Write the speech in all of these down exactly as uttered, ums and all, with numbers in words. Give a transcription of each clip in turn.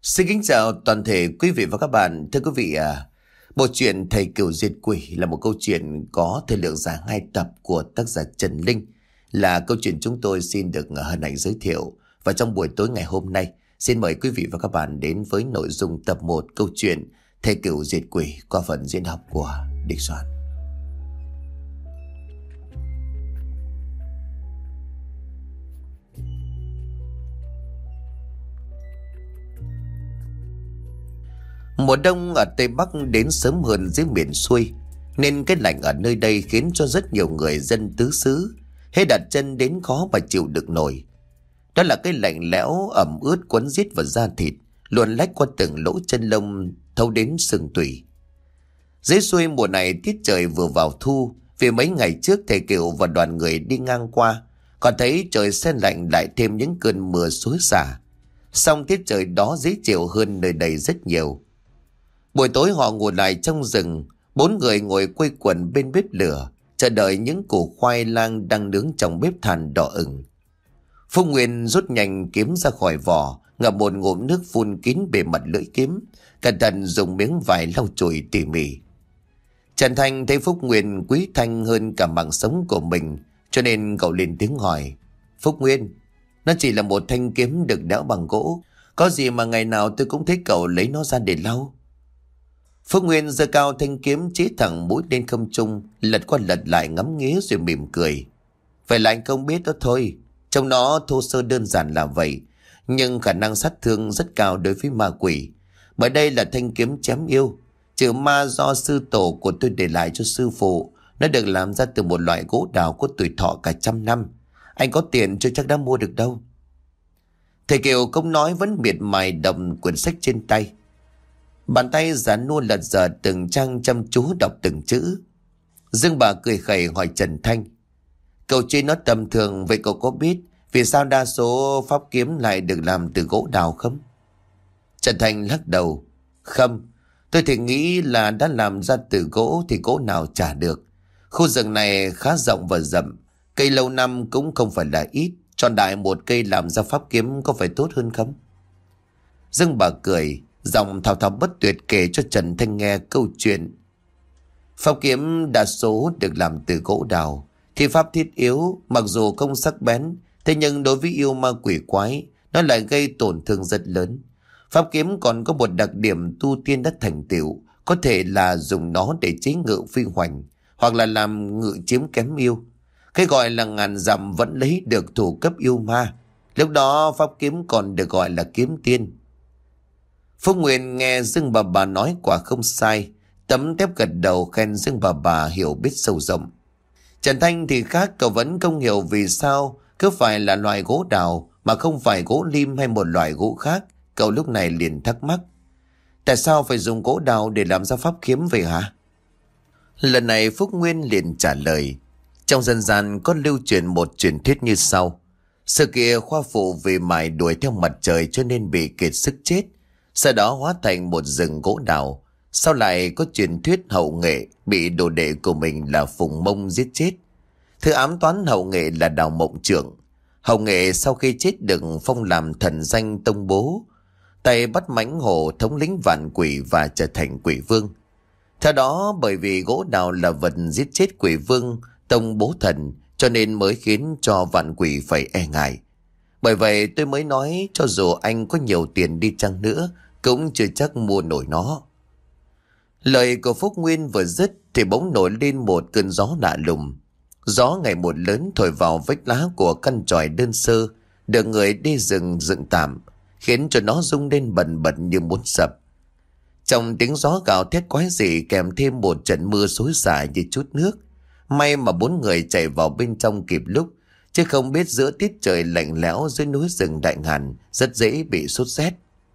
Xin kính chào toàn thể quý vị và các bạn. Thưa quý vị, à, bộ truyện Thầy Cửu Diệt Quỷ là một câu chuyện có thời lượng dài hai tập của tác giả Trần Linh, là câu chuyện chúng tôi xin được hân hạnh giới thiệu. Và trong buổi tối ngày hôm nay, xin mời quý vị và các bạn đến với nội dung tập một câu chuyện Thầy Cửu Diệt Quỷ qua phần diễn đọc của Địch Soạn. Mùa đông ở Tây Bắc đến sớm hơn dưới miền xuôi, nên cái lạnh ở nơi đây khiến cho rất nhiều người dân tứ xứ hễ đặt chân đến khó mà chịu được nổi. Đó là cái lạnh lẽo ẩm ướt quấn rít vào da thịt, luồn lách qua từng lỗ chân lông thâu đến xương tủy. Dưới xuôi mùa này tiết trời vừa vào thu, vì mấy ngày trước thầy Cửu và đoàn người đi ngang qua còn thấy trời se lạnh lại thêm những cơn mưa xối xả. Song tiết trời đó dễ chịu hơn nơi đây rất nhiều. Buổi tối họ ngồi lại trong rừng, bốn người ngồi quây quần bên bếp lửa, chờ đợi những củ khoai lang đang nướng trong bếp than đỏ ửng. Phúc Nguyên rút nhanh kiếm ra khỏi vỏ, ngậm một ngụm nước phun kín bề mặt lưỡi kiếm, cẩn thận dùng miếng vải lau chùi tỉ mỉ. Trần Thanh thấy Phúc Nguyên quý Thanh hơn cả mạng sống của mình, cho nên cậu lên tiếng hỏi: Phúc Nguyên, nó chỉ là một thanh kiếm được đẽo bằng gỗ, có gì mà ngày nào tôi cũng thấy cậu lấy nó ra để lau? Phúc Nguyên giơ cao thanh kiếm chí thẳng mũi lên không trung, lật qua lật lại ngắm nghía rồi mỉm cười. Vậy là anh không biết đó thôi, trong nó thô sơ đơn giản là vậy, nhưng khả năng sát thương rất cao đối với ma quỷ. Bởi đây là thanh kiếm chém yêu, trừ ma do sư tổ của tôi để lại cho sư phụ. Nó được làm ra từ một loại gỗ đào có tuổi thọ cả trăm năm. Anh có tiền chưa chắc đã mua được đâu. Thầy Kiều không nói vẫn miệt mài đọc quyển sách trên tay. Bàn tay già nua lật dở từng trang chăm chú đọc từng chữ. Dương bà cười khẩy hỏi Trần Thanh: Cậu chơi nó tầm thường, vậy cậu có biết vì sao đa số pháp kiếm lại được làm từ gỗ đào không? Trần Thanh lắc đầu: Không, tôi thì nghĩ là đã làm ra từ gỗ thì gỗ nào trả được. Khu rừng này khá rộng và rậm, cây lâu năm cũng không phải là ít, chọn đại một cây làm ra pháp kiếm có phải tốt hơn không? Dương bà cười, giọng thao thao bất tuyệt kể cho Trần Thanh nghe câu chuyện. Pháp kiếm đa số được làm từ gỗ đào, thì pháp thiết yếu mặc dù không sắc bén, thế nhưng đối với yêu ma quỷ quái nó lại gây tổn thương rất lớn. Pháp kiếm còn có một đặc điểm tu tiên đã thành tựu, có thể là dùng nó để chế ngự phi hoành, hoặc là làm ngự chiếm kém yêu. Cái gọi là ngàn dặm vẫn lấy được thủ cấp yêu ma. Lúc đó pháp kiếm còn được gọi là kiếm tiên. Phúc Nguyên nghe Dương bà bà nói quả không sai, tấm tép gật đầu khen Dương bà bà hiểu biết sâu rộng. Trần Thanh thì khác, cậu vẫn không hiểu vì sao cứ phải là loại gỗ đào mà không phải gỗ lim hay một loại gỗ khác. Cậu lúc này liền thắc mắc: Tại sao phải dùng gỗ đào để làm ra pháp kiếm vậy hả? Lần này Phúc Nguyên liền trả lời: Trong dân gian có lưu truyền một truyền thuyết như sau. Xưa kia khoa phụ vì mải đuổi theo mặt trời cho nên bị kiệt sức chết, sau đó hóa thành một rừng gỗ đào. Sau lại có truyền thuyết Hậu Nghệ bị đồ đệ của mình là Phùng Mông giết chết. Thứ ám toán Hậu Nghệ là Đào Mộng Trưởng. Hậu Nghệ sau khi chết được phong làm thần danh tông bố, tay bắt mãnh hổ thống lĩnh vạn quỷ và trở thành quỷ vương. Theo đó, bởi vì gỗ đào là vật giết chết quỷ vương tông bố thần, cho nên mới khiến cho vạn quỷ phải e ngại. Bởi vậy tôi mới nói cho dù anh có nhiều tiền đi chăng nữa cũng chưa chắc mua nổi nó. Lời của Phúc Nguyên vừa dứt thì bỗng nổi lên một cơn gió lạ lùng. Gió ngày một lớn thổi vào vách lá của căn chòi đơn sơ được người đi rừng dựng tạm, khiến cho nó rung lên bần bật như muốn sập. Trong tiếng gió gào thét quái dị kèm thêm một trận mưa xối xả như chút nước. May mà bốn người chạy vào bên trong kịp lúc, chứ không biết giữa tiết trời lạnh lẽo dưới núi rừng Đại Ngàn rất dễ bị sốt rét.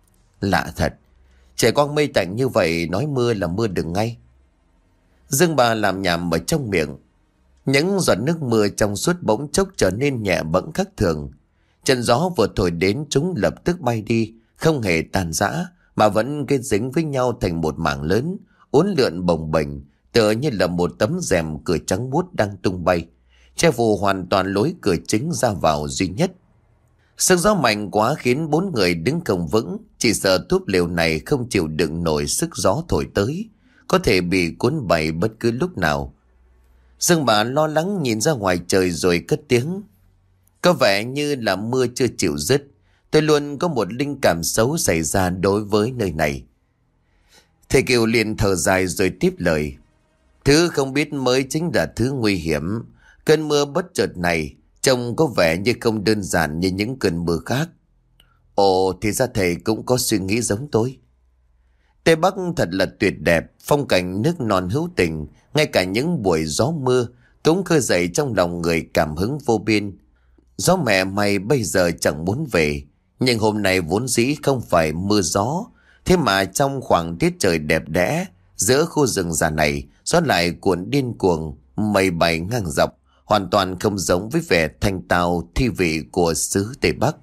Lạ thật, trời quang mây tạnh như vậy nói mưa là mưa được ngay. Dương bà làm nhảm ở trong miệng. Những giọt nước mưa trong suốt bỗng chốc trở nên nhẹ bẫng khác thường. Trận gió vừa thổi đến chúng lập tức bay đi, không hề tàn rã mà vẫn kết dính với nhau thành một mảng lớn, uốn lượn bồng bềnh, tựa như là một tấm rèm cửa trắng muốt đang tung bay, che phủ hoàn toàn lối cửa chính ra vào duy nhất. Sức gió mạnh quá khiến bốn người đứng không vững, chỉ sợ túp lều này không chịu đựng nổi sức gió thổi tới, có thể bị cuốn bay bất cứ lúc nào. Dương bà lo lắng nhìn ra ngoài trời rồi cất tiếng. Có vẻ như là mưa chưa chịu dứt. Tôi luôn có một linh cảm xấu xảy ra đối với nơi này. Thầy Kiều liền thở dài rồi tiếp lời. Thứ không biết mới chính là thứ nguy hiểm. Cơn mưa bất chợt này trông có vẻ như không đơn giản như những cơn mưa khác. Ồ, thì ra thầy cũng có suy nghĩ giống tôi. Tây Bắc thật là tuyệt đẹp, phong cảnh nước non hữu tình, ngay cả những buổi gió mưa cũng khơi dậy trong lòng người cảm hứng vô biên. Gió mẹ mày bây giờ chẳng muốn về, nhưng hôm nay vốn dĩ không phải mưa gió, thế mà trong khoảng tiết trời đẹp đẽ, giữa khu rừng già này, gió lại cuộn điên cuồng, mây bay ngang dọc, hoàn toàn không giống với vẻ thanh tao thi vị của xứ Tây Bắc.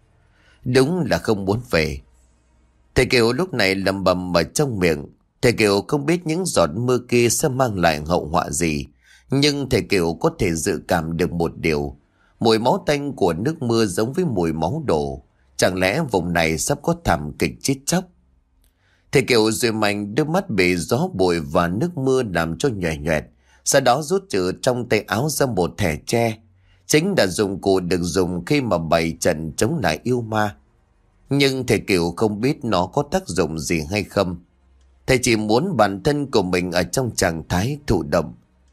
Đúng là không muốn về. Thầy Kiều lúc này lầm bầm ở trong miệng. Thầy Kiều không biết những giọt mưa kia sẽ mang lại hậu họa gì, nhưng thầy Kiều có thể dự cảm được một điều. Mùi máu tanh của nước mưa giống với mùi máu đổ. Chẳng lẽ vùng này sắp có thảm kịch chết chóc? Thầy Kiều rồi mạnh đôi mắt bị gió bụi và nước mưa làm cho nhòe nhòe. Sau đó rút từ trong tay áo ra một thẻ tre, chính là dụng cụ được dùng khi mà bày trận chống lại yêu ma. Nhưng thầy Kiều không biết nó có tác dụng gì hay không. Thầy chỉ muốn bản thân của mình ở trong trạng thái thụ động.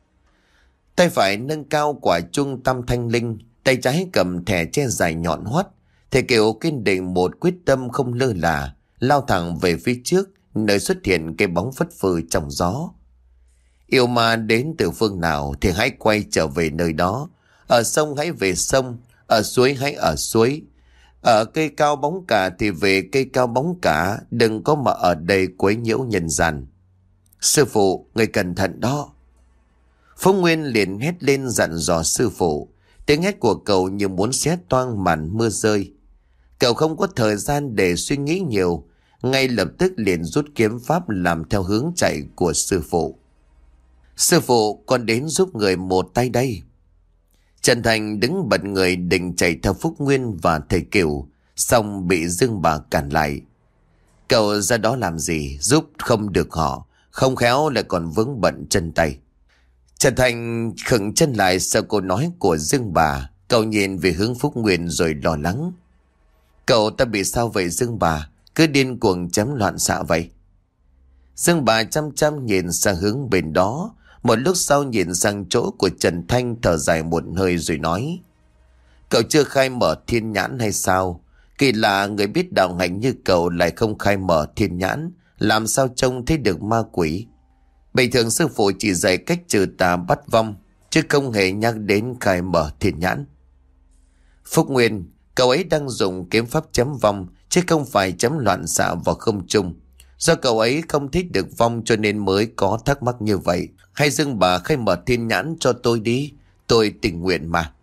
Tay phải nâng cao quả chuông tam thanh linh, tay trái cầm thẻ tre dài nhọn hoắt. Thầy Kiều kiên định một quyết tâm không lơ là, lao thẳng về phía trước, nơi xuất hiện cái bóng phất phơ trong gió. Yêu ma đến từ phương nào thì hãy quay trở về nơi đó. Ở sông hãy về sông, ở suối hãy ở suối. Ở cây cao bóng cả thì về cây cao bóng cả, đừng có mà ở đây quấy nhiễu nhân gian. Sư phụ, người cẩn thận đó. Phúc Nguyên liền hét lên dặn dò sư phụ. Tiếng hét của cậu như muốn xé toang màn mưa rơi. Cậu không có thời gian để suy nghĩ nhiều, ngay lập tức liền rút kiếm pháp làm theo hướng chạy của sư phụ. Sư phụ, con đến giúp người một tay đây. Trần Thành đứng bật người định chạy theo Phúc Nguyên và thầy Kiều, xong bị Dương bà cản lại. Cậu ra đó làm gì, giúp không được họ, không khéo lại còn vướng bận chân tay. Trần Thành khựng chân lại sau câu nói của Dương bà. Cậu nhìn về hướng Phúc Nguyên rồi lo lắng. Cậu ta bị sao vậy Dương bà, cứ điên cuồng chém loạn xạ vậy? Dương bà chăm chăm nhìn sang hướng bên đó, một lúc sau nhìn sang chỗ của Trần Thanh, thở dài một hơi rồi nói. Cậu chưa khai mở thiên nhãn hay sao? Kỳ lạ, người biết đạo hạnh như cậu lại không khai mở thiên nhãn, làm sao trông thấy được ma quỷ? Bình thường sư phụ chỉ dạy cách trừ tà bắt vong, chứ không hề nhắc đến khai mở thiên nhãn. Phúc Nguyên, cậu ấy đang dùng kiếm pháp chém vong, chứ không phải chém loạn xạ vào không trung. Do cậu ấy không thích được vong cho nên mới có thắc mắc như vậy. Hay Dương bà khai mở thiên nhãn cho tôi đi, tôi tình nguyện mà.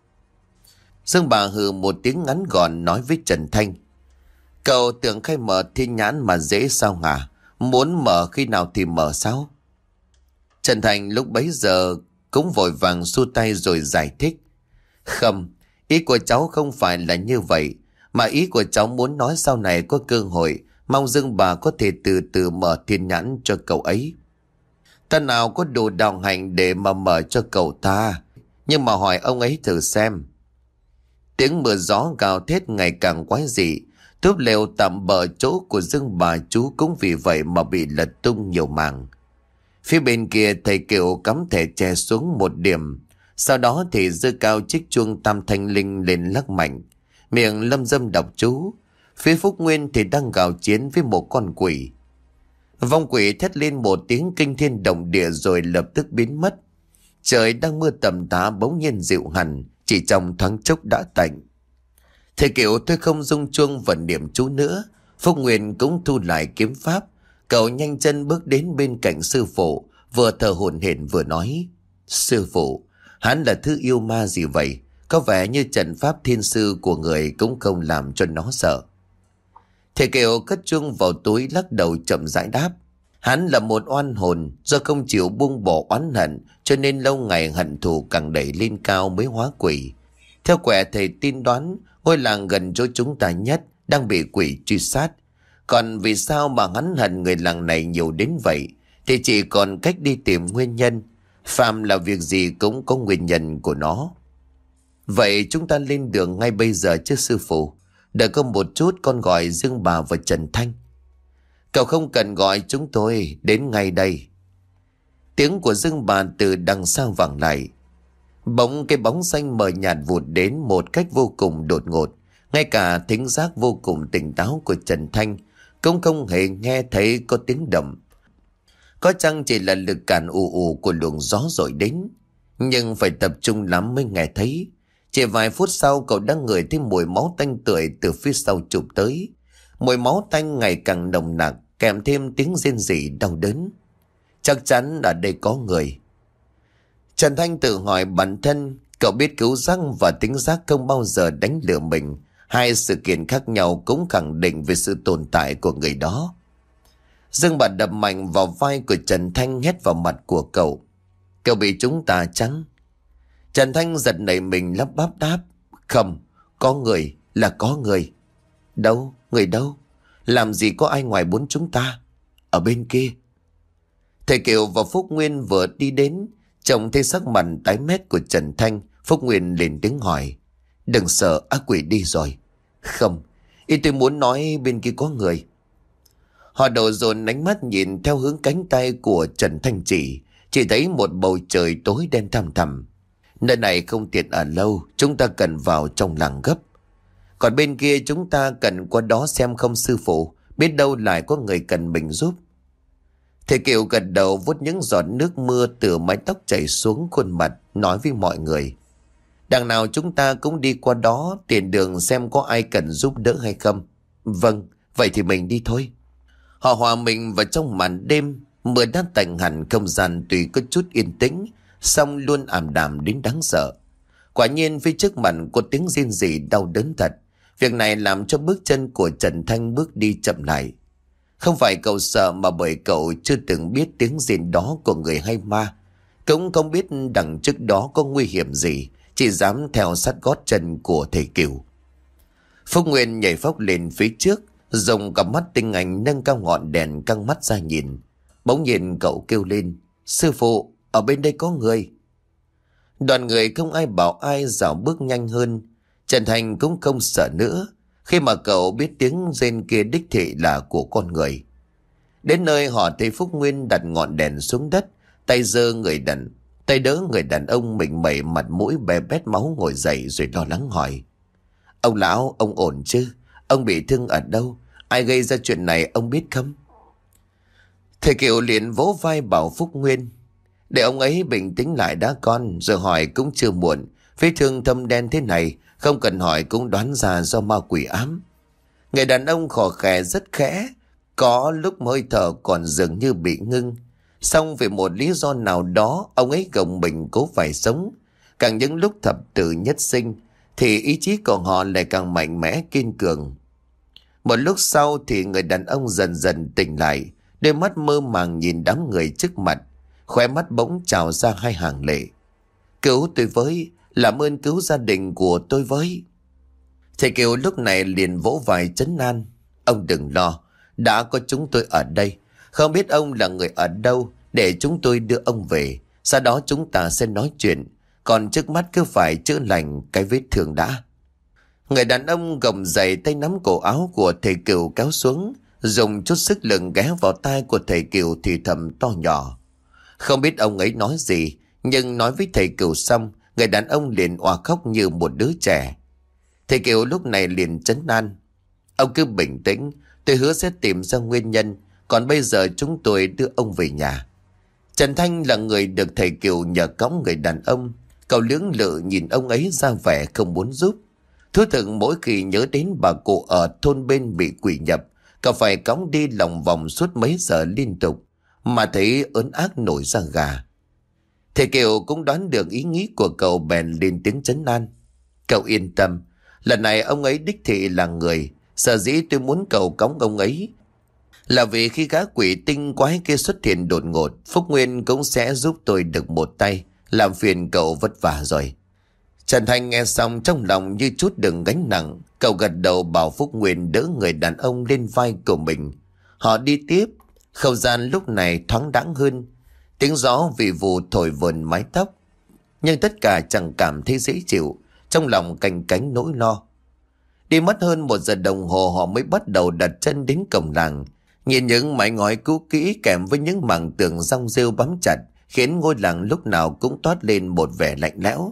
Dương bà hừ một tiếng ngắn gọn nói với Trần Thanh. Cậu tưởng khai mở thiên nhãn mà dễ sao hả? Muốn mở khi nào thì mở sao? Trần Thanh lúc bấy giờ cũng vội vàng xua tay rồi giải thích. Không, ý của cháu không phải là như vậy, mà ý của cháu muốn nói sau này có cơ hội, mong Dương bà có thể từ từ mở thiên nhãn cho cậu ấy. Ta nào có đủ đạo hạnh để mà mở cho cậu ta, nhưng mà hỏi ông ấy thử xem. Tiếng mưa gió gào thét ngày càng quái dị, túp lều tạm bờ chỗ của Dương bà chú cũng vì vậy mà bị lật tung nhiều mảng. Phía bên kia thầy Kiều cắm thẻ tre xuống một điểm, sau đó thì giơ cao chiếc chuông tam thanh linh lên lắc mạnh, miệng lâm dâm đọc chú. Phía Phúc Nguyên thì đang gào chiến với một con quỷ. Vong quỷ thét lên một tiếng kinh thiên động địa rồi lập tức biến mất. Trời đang mưa tầm tã bỗng nhiên dịu hẳn, chỉ trong thoáng chốc đã tạnh. Thầy Kiều tôi không rung chuông và niệm chú nữa. Phúc Nguyên cũng thu lại kiếm pháp. Cậu nhanh chân bước đến bên cạnh sư phụ, vừa thở hổn hển vừa nói. Sư phụ, hắn là thứ yêu ma gì vậy? Có vẻ như trận pháp thiên sư của người cũng không làm cho nó sợ. Thầy Kiều cất chuông vào túi lắc đầu chậm rãi đáp. Hắn là một oan hồn, do không chịu buông bỏ oán hận cho nên lâu ngày hận thù càng đẩy lên cao mới hóa quỷ. Theo quẻ thầy tin đoán, Ngôi làng gần chỗ chúng ta nhất đang bị quỷ truy sát. Còn vì sao mà hắn hận người làng này nhiều đến vậy thì chỉ còn cách đi tìm nguyên nhân. Phàm là việc gì cũng có nguyên nhân của nó. Vậy chúng ta lên đường ngay bây giờ chứ sư phụ? Đợi có một chút con gọi Dương bà và Trần Thanh. Cậu không cần gọi chúng tôi, đến ngay đây. Tiếng của Dương bà từ đằng sau vẳng lại. Bỗng cái bóng xanh mờ nhạt vụt đến một cách vô cùng đột ngột. Ngay cả thính giác vô cùng tỉnh táo của Trần Thanh cũng không hề nghe thấy có tiếng động. Có chăng chỉ là lực cản ù ù của luồng gió dội đến, nhưng phải tập trung lắm mới nghe thấy. Chỉ vài phút sau cậu đã ngửi thấy mùi máu tanh tưởi từ phía sau chụp tới. Mùi máu tanh ngày càng nồng nặc, kèm thêm tiếng rên rỉ đau đớn. Chắc chắn ở đây có người. Trần Thanh tự hỏi bản thân, cậu biết cứu giác và tính giác không bao giờ đánh lừa mình. Hai sự kiện khác nhau cũng khẳng định về sự tồn tại của người đó. Dương bà đập mạnh vào vai của Trần Thanh, hét vào mặt của cậu. Cậu bị chúng ta chăng? Trần Thanh giật nảy mình lắp bắp đáp. Không, có người, là có người. Đâu, người đâu? Làm gì có ai ngoài bốn chúng ta? Ở bên kia. Thầy Kiều và Phúc Nguyên vừa đi đến, trông thấy sắc mặt tái mét của Trần Thanh. Phúc Nguyên lên tiếng hỏi. Đừng sợ, ác quỷ đi rồi. Không, ý tôi muốn nói bên kia có người. Họ đổ dồn ánh mắt nhìn theo hướng cánh tay của Trần Thanh chỉ. Chỉ thấy một bầu trời tối đen thăm thẳm. Nơi này không tiện ở lâu, chúng ta cần vào trong làng gấp. Còn bên kia chúng ta cần qua đó xem không sư phụ, biết đâu lại có người cần mình giúp. Thầy Kiều gật đầu vuốt những giọt nước mưa từ mái tóc chảy xuống khuôn mặt, nói với mọi người. Đằng nào chúng ta cũng đi qua đó, tiền đường xem có ai cần giúp đỡ hay không. Vâng, vậy thì mình đi thôi. Họ hòa mình vào trong màn đêm, mưa đã tạnh hẳn, không gian tuy có chút yên tĩnh, song luôn ảm đạm đến đáng sợ. Quả nhiên phía trước mặt có tiếng rên rỉ đau đớn thật. Việc này làm cho bước chân của Trần Thanh bước đi chậm lại. Không phải cậu sợ mà bởi cậu chưa từng biết tiếng rên đó của người hay ma. Cũng không biết đằng trước đó có nguy hiểm gì, chỉ dám theo sát gót chân của thầy Kiều. Phúc Nguyên nhảy phóc lên phía trước, dùng cặp mắt tinh anh nâng cao ngọn đèn căng mắt ra nhìn. Bỗng nhiên cậu kêu lên. Sư phụ, ở bên đây có người. Đoàn người không ai bảo ai dạo bước nhanh hơn. Trần Thành cũng không sợ nữa, khi mà cậu biết tiếng rên kia đích thị là của con người. Đến nơi họ thấy Phúc Nguyên đặt ngọn đèn xuống đất, tay giơ người đàn, tay đỡ người đàn ông mình mẩy mặt mũi bè bét máu ngồi dậy rồi lo lắng hỏi. Ông lão, ông ổn chứ? Ông bị thương ở đâu? Ai gây ra chuyện này ông biết không? Thầy Kiều liền vỗ vai bảo Phúc Nguyên. Để ông ấy bình tĩnh lại đã con, rồi hỏi cũng chưa muộn. Vết thương thâm đen thế này, không cần hỏi cũng đoán ra do ma quỷ ám. Người đàn ông khò khè rất khẽ, có lúc hơi thở còn dường như bị ngưng. Xong vì một lý do nào đó, ông ấy gồng mình cố phải sống. Càng những lúc thập tử nhất sinh, thì ý chí của họ lại càng mạnh mẽ kiên cường. Một lúc sau thì người đàn ông dần dần tỉnh lại, đôi mắt mơ màng nhìn đám người trước mặt, khóe mắt bỗng trào ra hai hàng lệ. Cứu tôi với, làm ơn cứu gia đình của tôi với. Thầy Kiều lúc này liền vỗ vai trấn an. Ông đừng lo, đã có chúng tôi ở đây. Không biết ông là người ở đâu, để chúng tôi đưa ông về. Sau đó chúng ta sẽ nói chuyện. Còn trước mắt cứ phải chữa lành cái vết thương đã. Người đàn ông gồng dậy, tay nắm cổ áo của thầy Kiều kéo xuống, dùng chút sức lực ghé vào tai của thầy Kiều thì thầm to nhỏ. Không biết ông ấy nói gì, nhưng nói với thầy Kiều xong, người đàn ông liền òa khóc như một đứa trẻ. Thầy Kiều lúc này liền trấn an. Ông cứ bình tĩnh, tôi hứa sẽ tìm ra nguyên nhân, còn bây giờ chúng tôi đưa ông về nhà. Trần Thanh là người được thầy Kiều nhờ cõng người đàn ông. Cậu lưỡng lự nhìn ông ấy ra vẻ không muốn giúp. Thú thực mỗi khi nhớ đến bà cụ ở thôn bên bị quỷ nhập, cậu phải cõng đi lòng vòng suốt mấy giờ liên tục, mà thấy ớn ác nổi da gà. Thầy Kiều cũng đoán được ý nghĩ của cậu, bèn lên tiếng trấn an. Cậu yên tâm, lần này ông ấy đích thị là người. Sở dĩ tôi muốn cậu cõng ông ấy là vì khi gã quỷ tinh quái kia xuất hiện đột ngột, Phúc Nguyên cũng sẽ giúp tôi được một tay. Làm phiền cậu vất vả rồi. Trần Thành nghe xong trong lòng như chút đựng gánh nặng. Cậu gật đầu bảo Phúc Nguyên đỡ người đàn ông lên vai của mình. Họ đi tiếp. Không gian lúc này thoáng đãng hơn. Tiếng gió vì vụ thổi vờn mái tóc. Nhưng tất cả chẳng cảm thấy dễ chịu. Trong lòng canh cánh nỗi lo. Đi mất hơn một giờ đồng hồ họ mới bắt đầu đặt chân đến cổng làng. Nhìn những mái ngói cũ kỹ kèm với những mảng tường rong rêu bám chặt khiến ngôi làng lúc nào cũng toát lên một vẻ lạnh lẽo.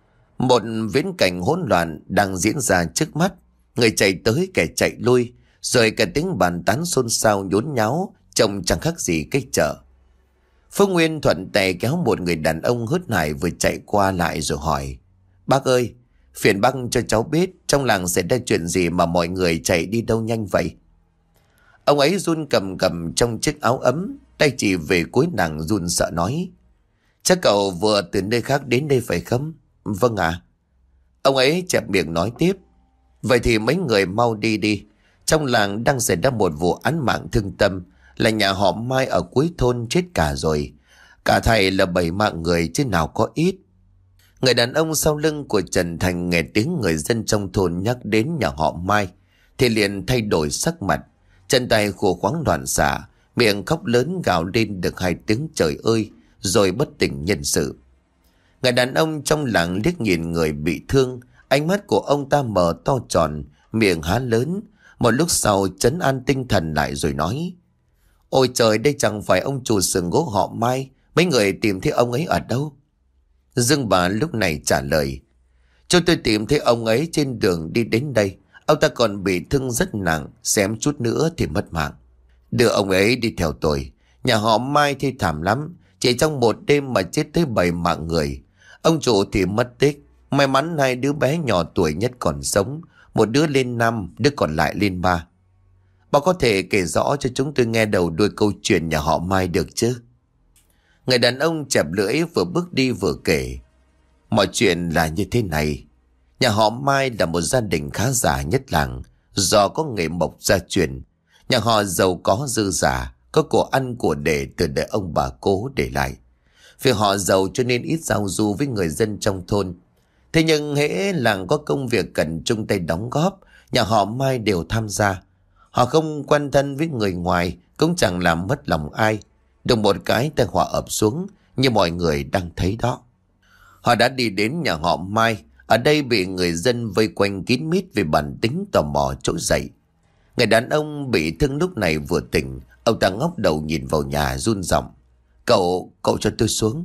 Một viễn cảnh hỗn loạn đang diễn ra trước mắt. Người chạy tới kẻ chạy lui, rồi cả tiếng bàn tán xôn xao nhốn nháo, trông chẳng khác gì cái chợ. Phúc Nguyên thuận tay kéo một người đàn ông hớt hải vừa chạy qua lại rồi hỏi: Bác ơi, phiền bác cho cháu biết trong làng xảy ra chuyện gì mà mọi người chạy đi đâu nhanh vậy? Ông ấy run cầm cầm trong chiếc áo ấm, tay chỉ về cuối nàng run sợ nói: Chắc cậu vừa từ nơi khác đến đây phải không? Vâng ạ. Ông ấy chẹp miệng nói tiếp: Vậy thì mấy người mau đi đi. Trong làng đang xảy ra một vụ án mạng thương tâm, là nhà họ Mai ở cuối thôn chết cả rồi. Cả thầy là bảy mạng người chứ nào có ít. Người đàn ông sau lưng của Trần Thành nghe tiếng người dân trong thôn nhắc đến nhà họ Mai thì liền thay đổi sắc mặt, chân tay khô khoáng loạn xạ, miệng khóc lớn gào lên được hai tiếng trời ơi, rồi bất tỉnh nhân sự. Người đàn ông trong làng liếc nhìn người bị thương, ánh mắt của ông ta mở to tròn, miệng há lớn. Một lúc sau trấn an tinh thần lại rồi nói: Ôi trời, đây chẳng phải ông chủ xưởng gỗ họ Mai. Mấy người tìm thấy ông ấy ở đâu? Dương bà lúc này trả lời: Chúng tôi tìm thấy ông ấy trên đường đi đến đây. Ông ta còn bị thương rất nặng, xém chút nữa thì mất mạng. Đưa ông ấy đi theo tôi. Nhà họ Mai thì thảm lắm, chỉ trong một đêm mà chết tới bảy mạng người. Ông chủ thì mất tích. May mắn hai đứa bé nhỏ tuổi nhất còn sống, một đứa lên năm, đứa còn lại lên ba. Bà có thể kể rõ cho chúng tôi nghe đầu đuôi câu chuyện nhà họ Mai được chứ? Người đàn ông chẹp lưỡi vừa bước đi vừa kể: Mọi chuyện là như thế này. Nhà họ Mai là một gia đình khá giả nhất làng, do có nghề mộc gia truyền. Nhà họ giàu có dư giả, có của ăn của để từ đời ông bà cố để lại. Vì họ giàu cho nên ít giao du với người dân trong thôn. Thế nhưng hễ làng có công việc cần chung tay đóng góp, nhà họ Mai đều tham gia. Họ không quan thân với người ngoài, cũng chẳng làm mất lòng ai. Đùng một cái tai họa ập xuống, như mọi người đang thấy đó. Họ đã đi đến nhà họ Mai. Ở đây bị người dân vây quanh kín mít vì bản tính tò mò trỗi dậy. Người đàn ông bị thương lúc này vừa tỉnh. Ông ta ngóc đầu nhìn vào nhà run giọng: Cậu, cậu cho tôi xuống.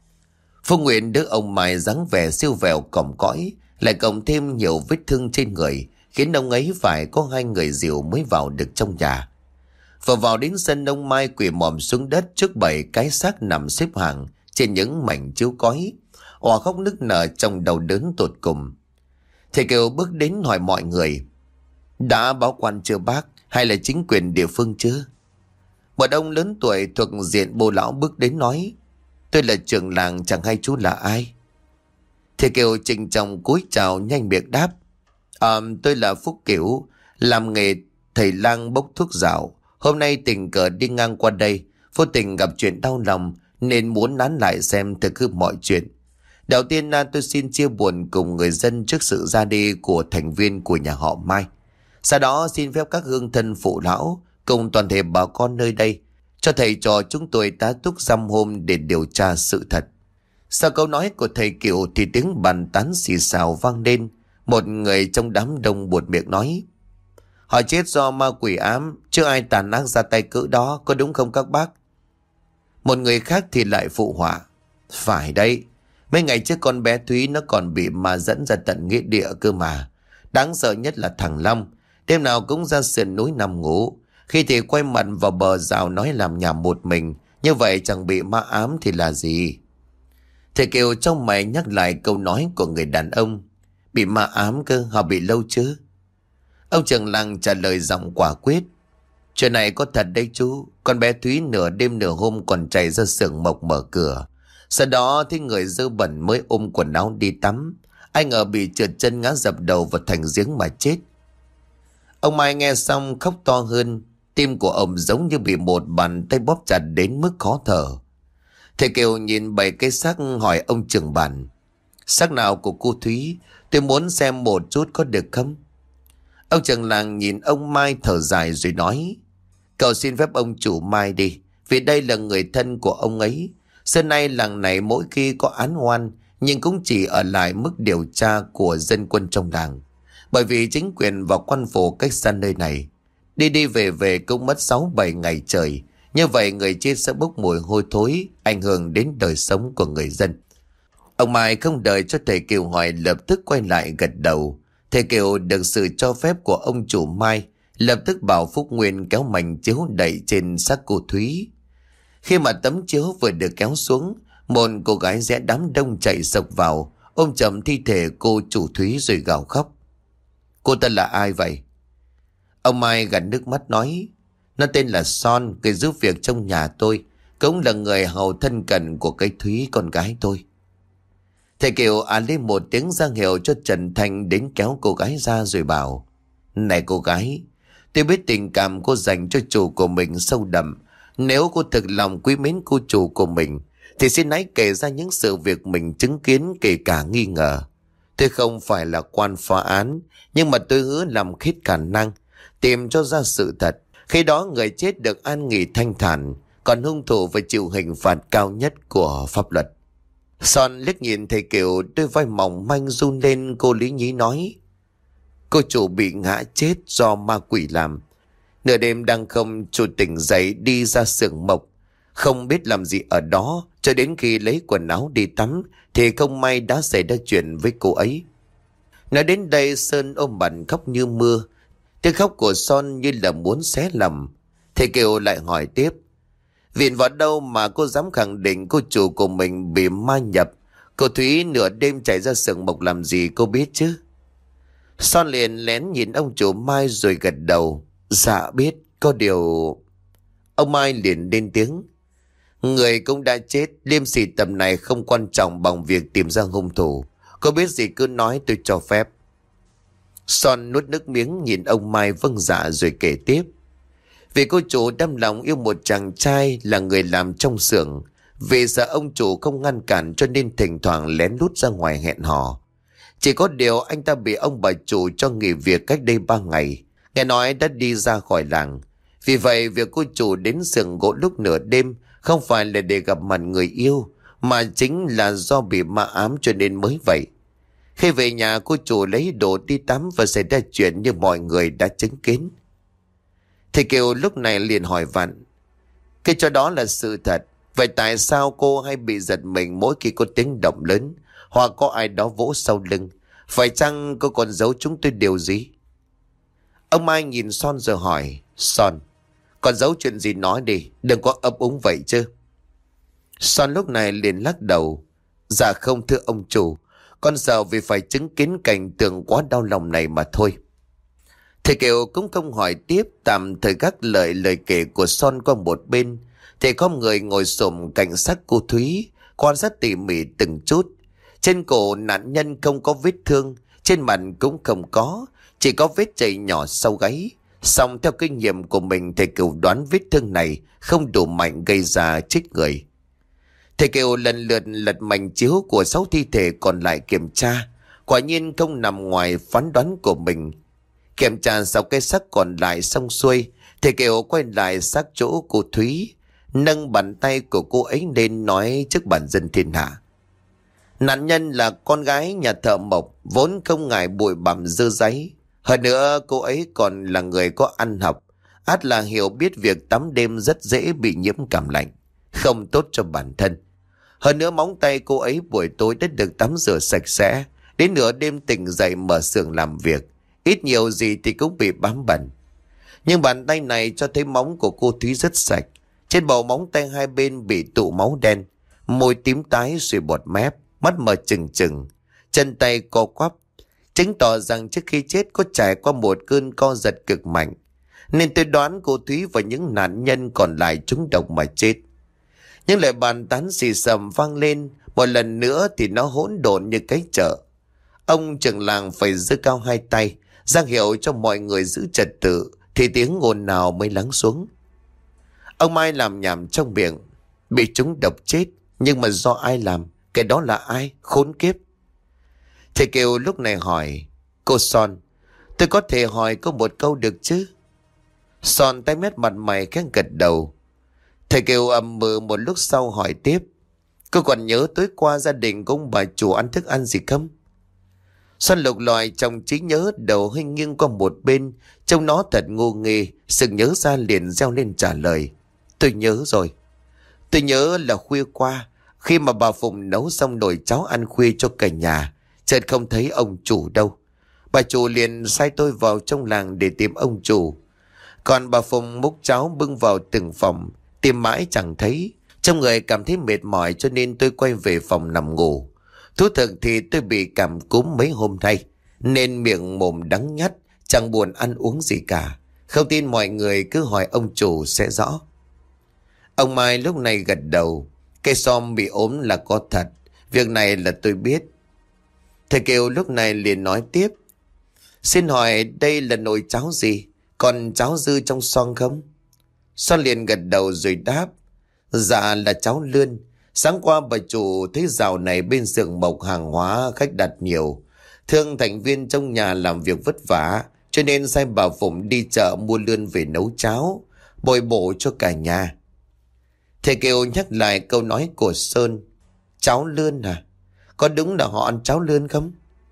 Phúc Nguyên đứa ông Mai dáng vẻ siêu vẹo còm cõi, lại cộng thêm nhiều vết thương trên người, khiến ông ấy phải có hai người dìu mới vào được trong nhà. Vừa vào đến sân, ông Mai quỳ mọm xuống đất trước bảy cái xác nằm xếp hàng trên những mảnh chiếu cói, òa khóc nức nở trong đau đớn tột cùng. Thầy Kiều bước đến hỏi mọi người: Đã báo quan chưa bác, hay là chính quyền địa phương chưa? Một ông lớn tuổi thuộc diện bô lão bước đến nói: Tôi là trưởng làng, chẳng hay chú là ai? Thầy Kiều trịnh trọng cúi chào nhanh miệng đáp: À, tôi là Phúc Kiểu, làm nghề thầy lang bốc thuốc dạo. Hôm nay tình cờ đi ngang qua đây, vô tình gặp chuyện đau lòng nên muốn nán lại xem thực hư mọi chuyện. Đầu tiên tôi xin chia buồn cùng người dân trước sự ra đi của thành viên của nhà họ Mai. Sau đó xin phép các hương thân phụ lão cùng toàn thể bà con nơi đây cho thầy trò chúng tôi tá túc dăm hôm để điều tra sự thật. Sau câu nói của thầy Kiều thì tiếng bàn tán xì xào vang lên. Một người trong đám đông buột miệng nói: Họ chết do ma quỷ ám, chứ ai tàn ác ra tay cỡ đó, có đúng không các bác? Một người khác thì lại phụ họa: Phải đấy, mấy ngày trước con bé Thúy nó còn bị ma dẫn ra tận nghĩa địa cơ mà. Đáng sợ nhất là thằng Long, đêm nào cũng ra sườn núi nằm ngủ, khi thì quay mặt vào bờ rào nói làm nhảm một mình. Như vậy chẳng bị ma ám thì là gì? Thầy Kiều trong mày nhắc lại câu nói của người đàn ông: Bị ma ám cơ, họ bị lâu chứ? Ông trưởng làng trả lời giọng quả quyết: Chuyện này có thật đấy chú. Con bé Thúy nửa đêm nửa hôm còn chạy ra xưởng mộc mở cửa. Sau đó thấy người dơ bẩn mới ôm quần áo đi tắm. Ai ngờ bị trượt chân ngã dập đầu vào thành giếng mà chết. Ông Mai nghe xong khóc to hơn. Tim của ông giống như bị một bàn tay bóp chặt đến mức khó thở. Thầy Kiều nhìn bảy cái xác hỏi ông trưởng bản: Sắc nào của cô Thúy, tôi muốn xem một chút có được không? Ông trưởng làng nhìn ông Mai thở dài rồi nói: Cậu xin phép ông chủ Mai đi, vì đây là người thân của ông ấy. Xưa nay làng này mỗi khi có án oan, nhưng cũng chỉ ở lại mức điều tra của dân quân trong làng. Bởi vì chính quyền và quan phủ cách xa nơi này, đi đi về về cũng mất sáu bảy ngày trời. Như vậy người chết sẽ bốc mùi hôi thối, ảnh hưởng đến đời sống của người dân. Ông Mai không đợi cho thầy Kiều hỏi, lập tức quay lại gật đầu. Thầy Kiều được sự cho phép của ông chủ Mai, lập tức bảo Phúc Nguyên kéo mảnh chiếu đậy trên xác cô Thúy. Khi mà tấm chiếu vừa được kéo xuống, một cô gái rẽ đám đông chạy sộc vào, ôm chầm thi thể cô chủ Thúy rồi gào khóc. Cô ta là ai vậy? Ông Mai gạt nước mắt nói: Nó tên là Son, người giúp việc trong nhà tôi, cũng là người hầu thân cận của cái Thúy con gái tôi. Thầy Kiều à lên một tiếng ra hiệu cho Trần Thanh đến kéo cô gái ra rồi bảo: Này cô gái, tôi biết tình cảm cô dành cho chủ của mình sâu đậm. Nếu cô thực lòng quý mến cô chủ của mình, thì xin hãy kể ra những sự việc mình chứng kiến, kể cả nghi ngờ. Tôi không phải là quan phá án, nhưng mà tôi hứa làm hết khả năng tìm cho ra sự thật. Khi đó người chết được an nghỉ thanh thản, còn hung thủ phải chịu hình phạt cao nhất của pháp luật. Son liếc nhìn thầy Kiều, đôi vai mỏng manh run lên. Cô lý nhí nói: Cô chủ bị ngã chết do ma quỷ làm. Nửa đêm đang không, chủ tỉnh dậy đi ra xưởng mộc, không biết làm gì ở đó, cho đến khi lấy quần áo đi tắm thì không may đã xảy ra chuyện với cô ấy. Nói đến đây Sơn ôm bặn khóc như mưa. Tiếng khóc của Son như là muốn xé lòng. Thầy Kiều lại hỏi tiếp: Viện vào đâu mà cô dám khẳng định cô chủ của mình bị ma nhập? Cô Thúy nửa đêm chạy ra xưởng mộc làm gì cô biết chứ? Son liền lén nhìn ông chủ Mai rồi gật đầu: Dạ biết, có điều... Ông Mai liền lên tiếng: Người cũng đã chết, liêm sỉ tầm này không quan trọng bằng việc tìm ra hung thủ. Cô biết gì cứ nói, tôi cho phép. Son nuốt nước miếng nhìn ông Mai vâng dạ rồi kể tiếp: Vì cô chủ đâm lòng yêu một chàng trai là người làm trong xưởng. Vì sợ ông chủ không ngăn cản cho nên thỉnh thoảng lén lút ra ngoài hẹn hò. Chỉ có điều anh ta bị ông bà chủ cho nghỉ việc cách đây ba ngày. Nghe nói đã đi ra khỏi làng. Vì vậy việc cô chủ đến xưởng gỗ lúc nửa đêm không phải là để gặp mặt người yêu, mà chính là do bị ma ám cho nên mới vậy. Khi về nhà cô chủ lấy đồ đi tắm và xảy ra chuyện như mọi người đã chứng kiến. Thầy Kiều lúc này liền hỏi vặn: Cái cho đó là sự thật. Vậy tại sao cô hay bị giật mình mỗi khi có tiếng động lớn, hoặc có ai đó vỗ sau lưng? Phải chăng cô còn giấu chúng tôi điều gì? Ông Mai nhìn Son rồi hỏi: Son, còn giấu chuyện gì nói đi, đừng có ấp úng vậy chứ. Son lúc này liền lắc đầu: Dạ không thưa ông chủ, con sợ vì phải chứng kiến cảnh tượng quá đau lòng này mà thôi. Thầy Kiều cũng không hỏi tiếp, tạm thời gác lời lời kể của Son qua một bên. Thầy không người ngồi xổm cạnh xác cô Thúy, quan sát tỉ mỉ từng chút. Trên cổ nạn nhân không có vết thương, trên mặt cũng không có, chỉ có vết chảy nhỏ sau gáy. Song theo kinh nghiệm của mình, thầy Kiều đoán vết thương này không đủ mạnh gây ra chết người. Thầy Kiều lần lượt lật mảnh chiếu của sáu thi thể còn lại kiểm tra, quả nhiên không nằm ngoài phán đoán của mình. Kiểm tra sáu cái xác còn lại xong xuôi, thầy Kiều quay lại xác chỗ cô Thúy, nâng bàn tay của cô ấy lên nói trước bản dân thiên hạ: Nạn nhân là con gái nhà thợ mộc, vốn không ngại bụi bặm dơ dáy. Hơn nữa cô ấy còn là người có ăn học, ắt là hiểu biết việc tắm đêm rất dễ bị nhiễm cảm lạnh, không tốt cho bản thân. Hơn nữa móng tay cô ấy buổi tối đã được tắm rửa sạch sẽ, đến nửa đêm tỉnh dậy mở xưởng làm việc, ít nhiều gì thì cũng bị bám bẩn. Nhưng bàn tay này cho thấy móng của cô Thúy rất sạch. Trên bầu móng tay hai bên bị tụ máu đen, môi tím tái rồi bọt mép, mắt mở trừng trừng, chân tay co quắp, chứng tỏ rằng trước khi chết có trải qua một cơn co giật cực mạnh. Nên tôi đoán cô Thúy và những nạn nhân còn lại trúng độc mà chết. Nhưng lại bàn tán xì xầm vang lên một lần nữa thì nó hỗn độn như cái chợ. Ông trưởng làng phải giơ cao hai tay ra hiệu cho mọi người giữ trật tự, thì tiếng ồn nào mới lắng xuống. Ông Mai làm nhảm trong miệng: Bị trúng độc chết, nhưng mà do ai làm? Cái đó là ai? Khốn kiếp! Thầy Kiều lúc này hỏi: Cô Son, tôi có thể hỏi cô một câu được chứ? Son tái mét mặt mày khẽ gật đầu. Thầy Kiều ậm ừ một lúc sau hỏi tiếp: Cô còn nhớ tối qua gia đình của ông bà chủ ăn thức ăn gì không? Son lục lọi trong trí nhớ, đầu hơi nghiêng qua một bên, trông nó thật ngô nghê. Sực nhớ ra liền reo lên trả lời: Tôi nhớ rồi. Tôi nhớ là khuya qua, khi mà bà Phụng nấu xong nồi cháo ăn khuya cho cả nhà, chợt không thấy ông chủ đâu. Bà chủ liền sai tôi vào trong làng để tìm ông chủ. Còn bà Phụng múc cháo bưng vào từng phòng, tìm mãi chẳng thấy. Trong người cảm thấy mệt mỏi cho nên tôi quay về phòng nằm ngủ. Thú thực thì tôi bị cảm cúm mấy hôm nay, nên miệng mồm đắng ngắt, chẳng buồn ăn uống gì cả. Không tin mọi người cứ hỏi ông chủ sẽ rõ. Ông Mai lúc này gật đầu: Cây Som bị ốm là có thật, việc này là tôi biết. Thầy Kiều lúc này liền nói tiếp: Xin hỏi đây là nồi cháo gì? Còn cháo dư trong xoong không? Son liền gật đầu rồi đáp: Dạ là cháo lươn. Sáng qua bà chủ thấy dạo này bên xưởng mộc hàng hóa khách đặt nhiều, thương thành viên trong nhà làm việc vất vả, cho nên sai bà Phụng đi chợ mua lươn về nấu cháo, bồi bổ cho cả nhà. Thầy Kiều nhắc lại câu nói của Sơn: Cháo lươn à? Có đúng là họ ăn cháo lươn không?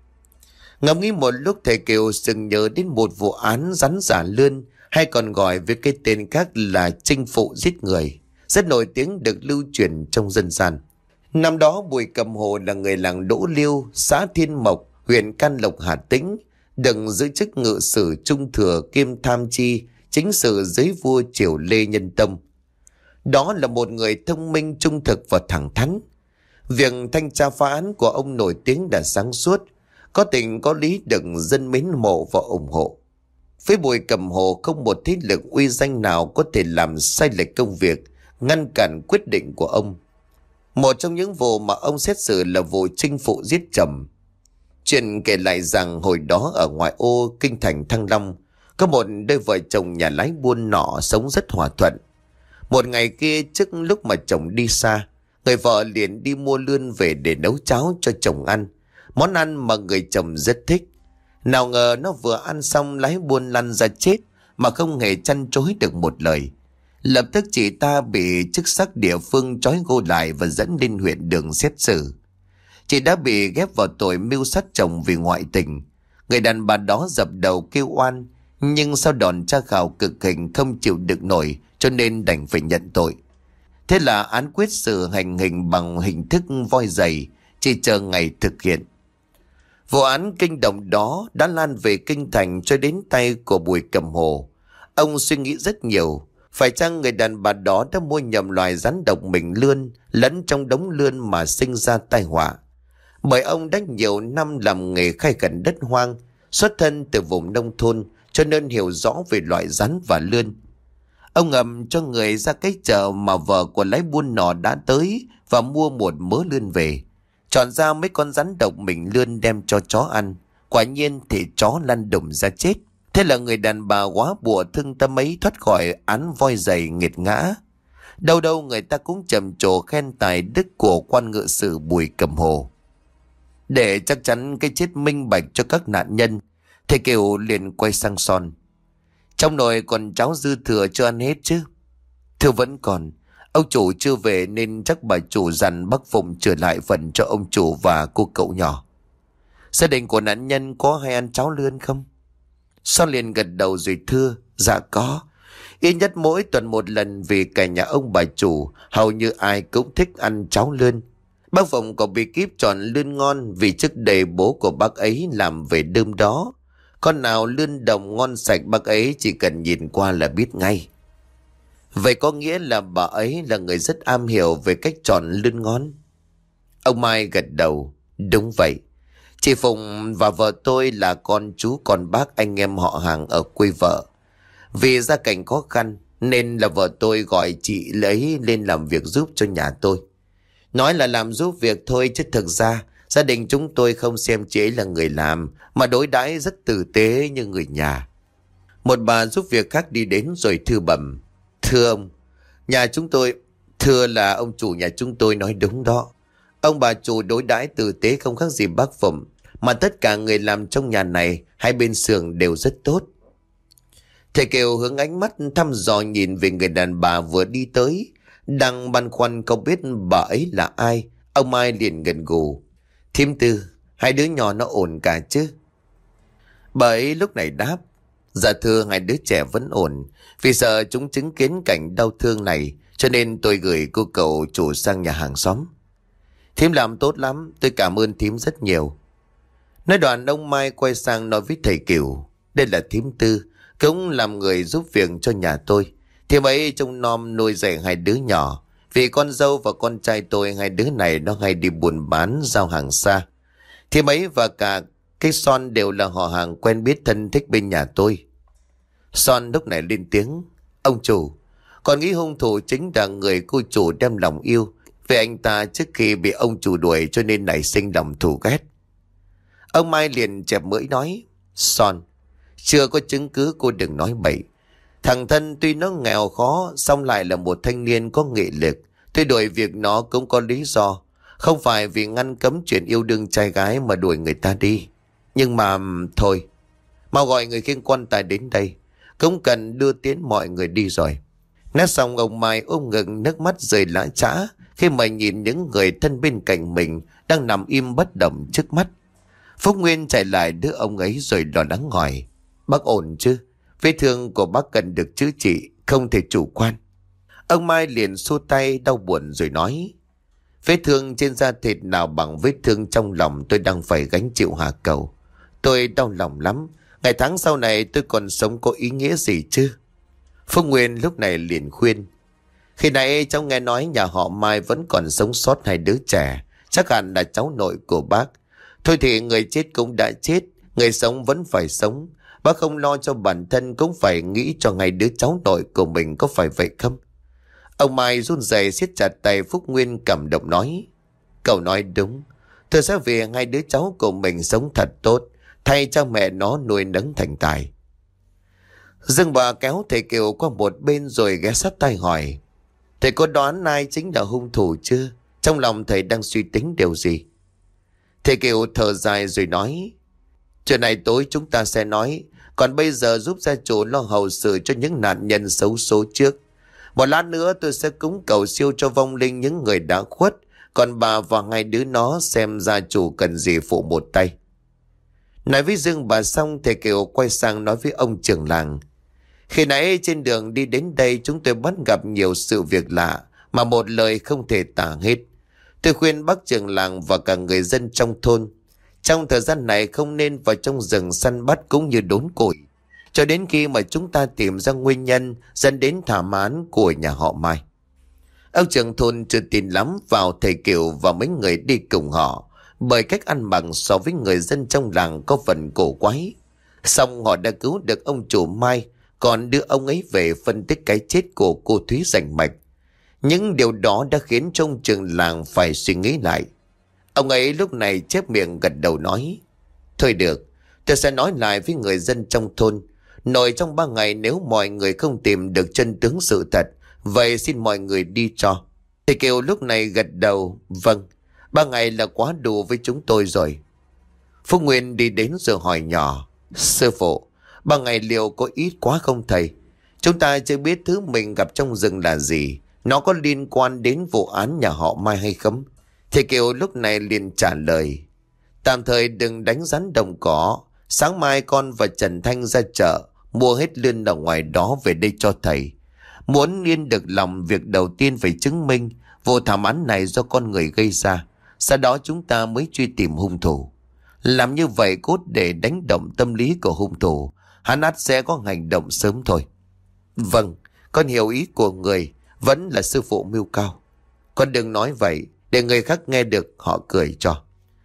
Ngẫm nghĩ một lúc, thầy Kiều sừng nhớ đến một vụ án rắn giả lươn, hay còn gọi với cái tên khác là chinh phụ giết người, rất nổi tiếng được lưu truyền trong dân gian. Năm đó Bùi Cầm Hồ là người làng Đỗ Liêu, xã Thiên Mộc, huyện Can Lộc, Hà Tĩnh, đừng giữ chức ngự sử trung thừa kiêm tham chi chính sự dưới vua triều Lê Nhân Tông. Đó là một người thông minh, trung thực và thẳng thắn. Việc thanh tra phá án của ông nổi tiếng đã sáng suốt, có tình có lý, được dân mến mộ và ủng hộ. Với Bùi Cầm Hồ, không một thế lực uy danh nào có thể làm sai lệch công việc, ngăn cản quyết định của ông. Một trong những vụ mà ông xét xử là vụ chinh phụ giết chồng. Chuyện kể lại rằng hồi đó ở ngoại ô kinh thành Thăng Long, có một đôi vợ chồng nhà lái buôn nọ sống rất hòa thuận. Một ngày kia, trước lúc mà chồng đi xa, người vợ liền đi mua lươn về để nấu cháo cho chồng ăn, món ăn mà người chồng rất thích. Nào ngờ nó vừa ăn xong, lái buôn lăn ra chết mà không hề chăn chối được một lời. Lập tức chị ta bị chức sắc địa phương trói gô lại và dẫn lên huyện Đường xét xử. Chị đã bị ghép vào tội mưu sát chồng vì ngoại tình. Người đàn bà đó dập đầu kêu oan, nhưng sau đòn tra khảo cực hình không chịu được nổi, cho nên đành phải nhận tội. Thế là án quyết xử hành hình bằng hình thức voi giày, chỉ chờ ngày thực hiện. Vụ án kinh động đó đã lan về kinh thành cho đến tay của Bùi Cầm Hồ. Ông suy nghĩ rất nhiều, phải chăng người đàn bà đó đã mua nhầm loài rắn độc mình lươn lẫn trong đống lươn mà sinh ra tai họa. Bởi ông đã nhiều năm làm nghề khai khẩn đất hoang, xuất thân từ vùng nông thôn, cho nên hiểu rõ về loại rắn và lươn. Ông ngầm cho người ra cái chợ mà vợ của lái buôn nọ đã tới và mua một mớ lươn về, chọn ra mấy con rắn độc mình lươn đem cho chó ăn. Quả nhiên thì chó lăn đùng ra chết. Thế là người đàn bà quá bùa thương tâm ấy thoát khỏi án voi giày nghiệt ngã. Đâu đâu người ta cũng trầm trồ khen tài đức của quan ngự sử Bùi Cầm Hồ. Để chắc chắn cái chết minh bạch cho các nạn nhân, thầy Kiều liền quay sang Son: Trong nồi còn cháo dư thừa chưa ăn hết chứ? Thưa vẫn còn. Ông chủ chưa về nên chắc bà chủ dặn bác Phụng trở lại phần cho ông chủ và cô cậu nhỏ. Gia đình của nạn nhân có hay ăn cháo lươn không? Son liền gật đầu rồi thưa: Dạ có. Ít nhất mỗi tuần một lần, vì cả nhà ông bà chủ hầu như ai cũng thích ăn cháo lươn. Bác Phụng có bí kíp chọn lươn ngon vì trước đây bố của bác ấy làm về đêm đó. Con nào lươn đồng ngon sạch bác ấy chỉ cần nhìn qua là biết ngay. Vậy có nghĩa là bà ấy là người rất am hiểu về cách chọn lươn ngon. Ông Mai gật đầu: Đúng vậy. Chị Phụng và vợ tôi là con chú con bác anh em họ hàng ở quê vợ. Vì gia cảnh khó khăn nên là vợ tôi gọi chị lấy lên làm việc giúp cho nhà tôi. Nói là làm giúp việc thôi, chứ thực ra gia đình chúng tôi không xem chị ấy là người làm, mà đối đãi rất tử tế như người nhà. Một bà giúp việc khác đi đến rồi thưa bẩm: Thưa ông, nhà chúng tôi, thưa là ông chủ nhà chúng tôi nói đúng đó. Ông bà chủ đối đãi tử tế không khác gì bác Phụng. mà tất cả người làm trong nhà này hai bên xưởng đều rất tốt. Thầy Kiều hướng ánh mắt thăm dò nhìn về người đàn bà vừa đi tới, đang băn khoăn không biết bà ấy là ai. Ông Mai liền gật gù. Thím Tư, hai đứa nhỏ nó ổn cả chứ? Bà ấy lúc này đáp. Dạ thưa, hai đứa trẻ vẫn ổn. Vì sợ chúng chứng kiến cảnh đau thương này, cho nên tôi gửi cô cậu chủ sang nhà hàng xóm. Thím làm tốt lắm, tôi cảm ơn thím rất nhiều. Nói đoạn ông Mai quay sang nói với thầy Kiều. Đây là thím Tư, cũng làm người giúp việc cho nhà tôi. Thím ấy trông nom nuôi dạy hai đứa nhỏ. Vì con dâu và con trai tôi, hai đứa này nó hay đi buôn bán giao hàng xa. Thím ấy và cả cái Son đều là họ hàng quen biết thân thích bên nhà tôi. Son lúc này lên tiếng. Ông chủ, con nghĩ hung thủ chính là người cô chủ đem lòng yêu về anh ta trước khi bị ông chủ đuổi, cho nên nảy sinh lòng thù ghét. Ông Mai liền chẹp mũi nói. Son, chưa có chứng cứ cô đừng nói bậy. Thằng Thân tuy nó nghèo khó, song lại là một thanh niên có nghị lực. Tôi đuổi việc nó cũng có lý do, không phải vì ngăn cấm chuyện yêu đương trai gái mà đuổi người ta đi. Nhưng mà thôi, mau gọi người khiêng quan tài đến đây, cũng cần đưa tiến mọi người đi rồi. Nói xong ông Mai ôm ngực, nước mắt rơi lã chã khi mà nhìn những người thân bên cạnh mình đang nằm im bất động trước mắt. Phúc Nguyên chạy lại đứa ông ấy rồi lo lắng hỏi. Bác ổn chứ? Vết thương của bác cần được chữa trị, không thể chủ quan. Ông Mai liền xua tay đau buồn rồi nói. Vết thương trên da thịt nào bằng vết thương trong lòng tôi đang phải gánh chịu hà cầu. Tôi đau lòng lắm. Ngày tháng sau này tôi còn sống có ý nghĩa gì chứ? Phúc Nguyên lúc này liền khuyên. Khi nãy cháu nghe nói nhà họ Mai vẫn còn sống sót hai đứa trẻ, chắc hẳn là cháu nội của bác. Thôi thì người chết cũng đã chết, người sống vẫn phải sống. Bác không lo cho bản thân cũng phải nghĩ cho ngay đứa cháu nội của mình, có phải vậy không? Ông Mai run rẩy siết chặt tay Phúc Nguyên, cảm động nói. Cậu nói đúng, tôi sẽ vì hai đứa cháu của mình sống thật tốt, thay cha mẹ nó nuôi nấng thành tài. Dương bà kéo thầy Kiều qua một bên rồi ghé sát tai hỏi. Thầy có đoán ai chính là hung thủ chưa? Trong lòng thầy đang suy tính điều gì? Thầy Kiều thở dài rồi nói. Chuyện này tối chúng ta sẽ nói, còn bây giờ giúp gia chủ lo hậu sự cho những nạn nhân xấu số trước. Một lát nữa tôi sẽ cúng cầu siêu cho vong linh những người đã khuất, còn bà và hai đứa nó xem gia chủ cần gì phụ một tay. Nói với Dương bà xong, thầy Kiều quay sang nói với ông trưởng làng. Khi nãy trên đường đi đến đây chúng tôi bắt gặp nhiều sự việc lạ mà một lời không thể tả hết. Tôi khuyên bác trưởng làng và cả người dân trong thôn, trong thời gian này không nên vào trong rừng săn bắt cũng như đốn củi, cho đến khi mà chúng ta tìm ra nguyên nhân dẫn đến thảm án của nhà họ Mai. Ông trưởng thôn chưa tin lắm vào thầy Kiều và mấy người đi cùng họ, bởi cách ăn mặc so với người dân trong làng có phần cổ quái. Xong họ đã cứu được ông chủ Mai, còn đưa ông ấy về phân tích cái chết của cô Thúy rành mạch. Những điều đó đã khiến cho ông trưởng làng phải suy nghĩ lại. Ông ấy lúc này chép miệng gật đầu nói. Thôi được, tôi sẽ nói lại với người dân trong thôn. Nội trong ba ngày nếu mọi người không tìm được chân tướng sự thật, vậy xin mọi người đi cho. Thầy Kiều lúc này gật đầu. Vâng, ba ngày là quá đủ với chúng tôi rồi. Phúc Nguyên đi đến rồi hỏi nhỏ. Sư phụ, ba ngày liệu có ít quá không thầy? Chúng ta chưa biết thứ mình gặp trong rừng là gì, nó có liên quan đến vụ án nhà họ Mai hay không? Thầy Kiều lúc này liền trả lời. Tạm thời đừng đánh rắn đồng cỏ. Sáng mai con và Trần Thanh ra chợ mua hết lươn ở ngoài đó về đây cho thầy. Muốn yên được lòng, việc đầu tiên phải chứng minh vụ thảm án này do con người gây ra. Sau đó chúng ta mới truy tìm hung thủ. Làm như vậy cốt để đánh động tâm lý của hung thủ, hắn ắt sẽ có hành động sớm thôi. Vâng, con hiểu ý của người, vẫn là sư phụ mưu cao. Con đừng nói vậy, để người khác nghe được họ cười cho.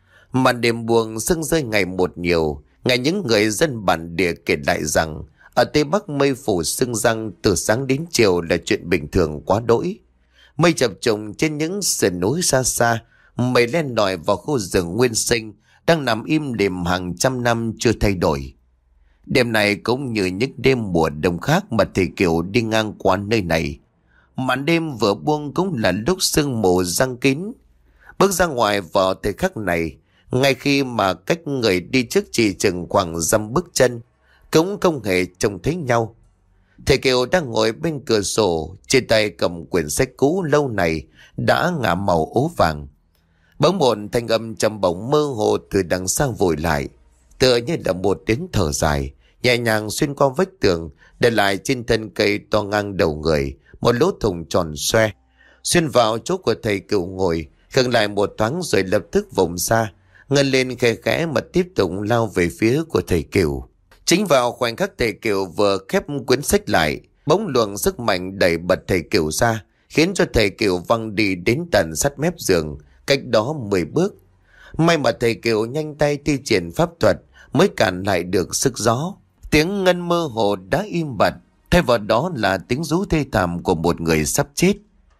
Màn đêm buông sương rơi ngày một nhiều. Ngày những người dân bản địa kể lại rằng ở Tây Bắc mây phủ sương răng từ sáng đến chiều là chuyện bình thường quá đỗi. Mây chập trùng trên những sườn núi xa xa, mây len lỏi vào khu rừng nguyên sinh đang nằm im lìm hàng trăm năm chưa thay đổi. Đêm này cũng như những đêm mùa đông khác mà thầy Kiều đi ngang qua nơi này. Màn đêm vừa buông cũng là lúc sương mù giăng kín. Bước ra ngoài vào thời khắc này, Ngay khi mà cách người đi trước chỉ chừng khoảng dăm bước chân, cũng không hề trông thấy nhau. Thầy Kiều đang ngồi bên cửa sổ, trên tay cầm quyển sách cũ lâu này đã ngả màu ố vàng. Bỗng một thanh âm trầm bổng mơ hồ từ đằng xa vội lại, tựa như là một tiếng thở dài, nhẹ nhàng xuyên qua vách tường, để lại trên thân cây to ngang đầu người một lỗ thủng tròn xoe, xuyên vào chỗ của thầy Kiều ngồi, khựng lại một thoáng rồi lập tức vùng ra, ngân lên khe khẽ mà tiếp tục lao về phía của thầy Kiều. Chính vào khoảnh khắc thầy Kiều vừa khép quyển sách lại, bỗng luồng sức mạnh đẩy bật thầy Kiều ra, khiến cho thầy Kiều văng đi đến tận sát mép giường, cách đó mười bước. May mà thầy Kiều nhanh tay thi triển pháp thuật mới cản lại được sức gió. Tiếng ngân mơ hồ đã im bặt, thay vào đó là tiếng rú thê thảm của một người sắp chết.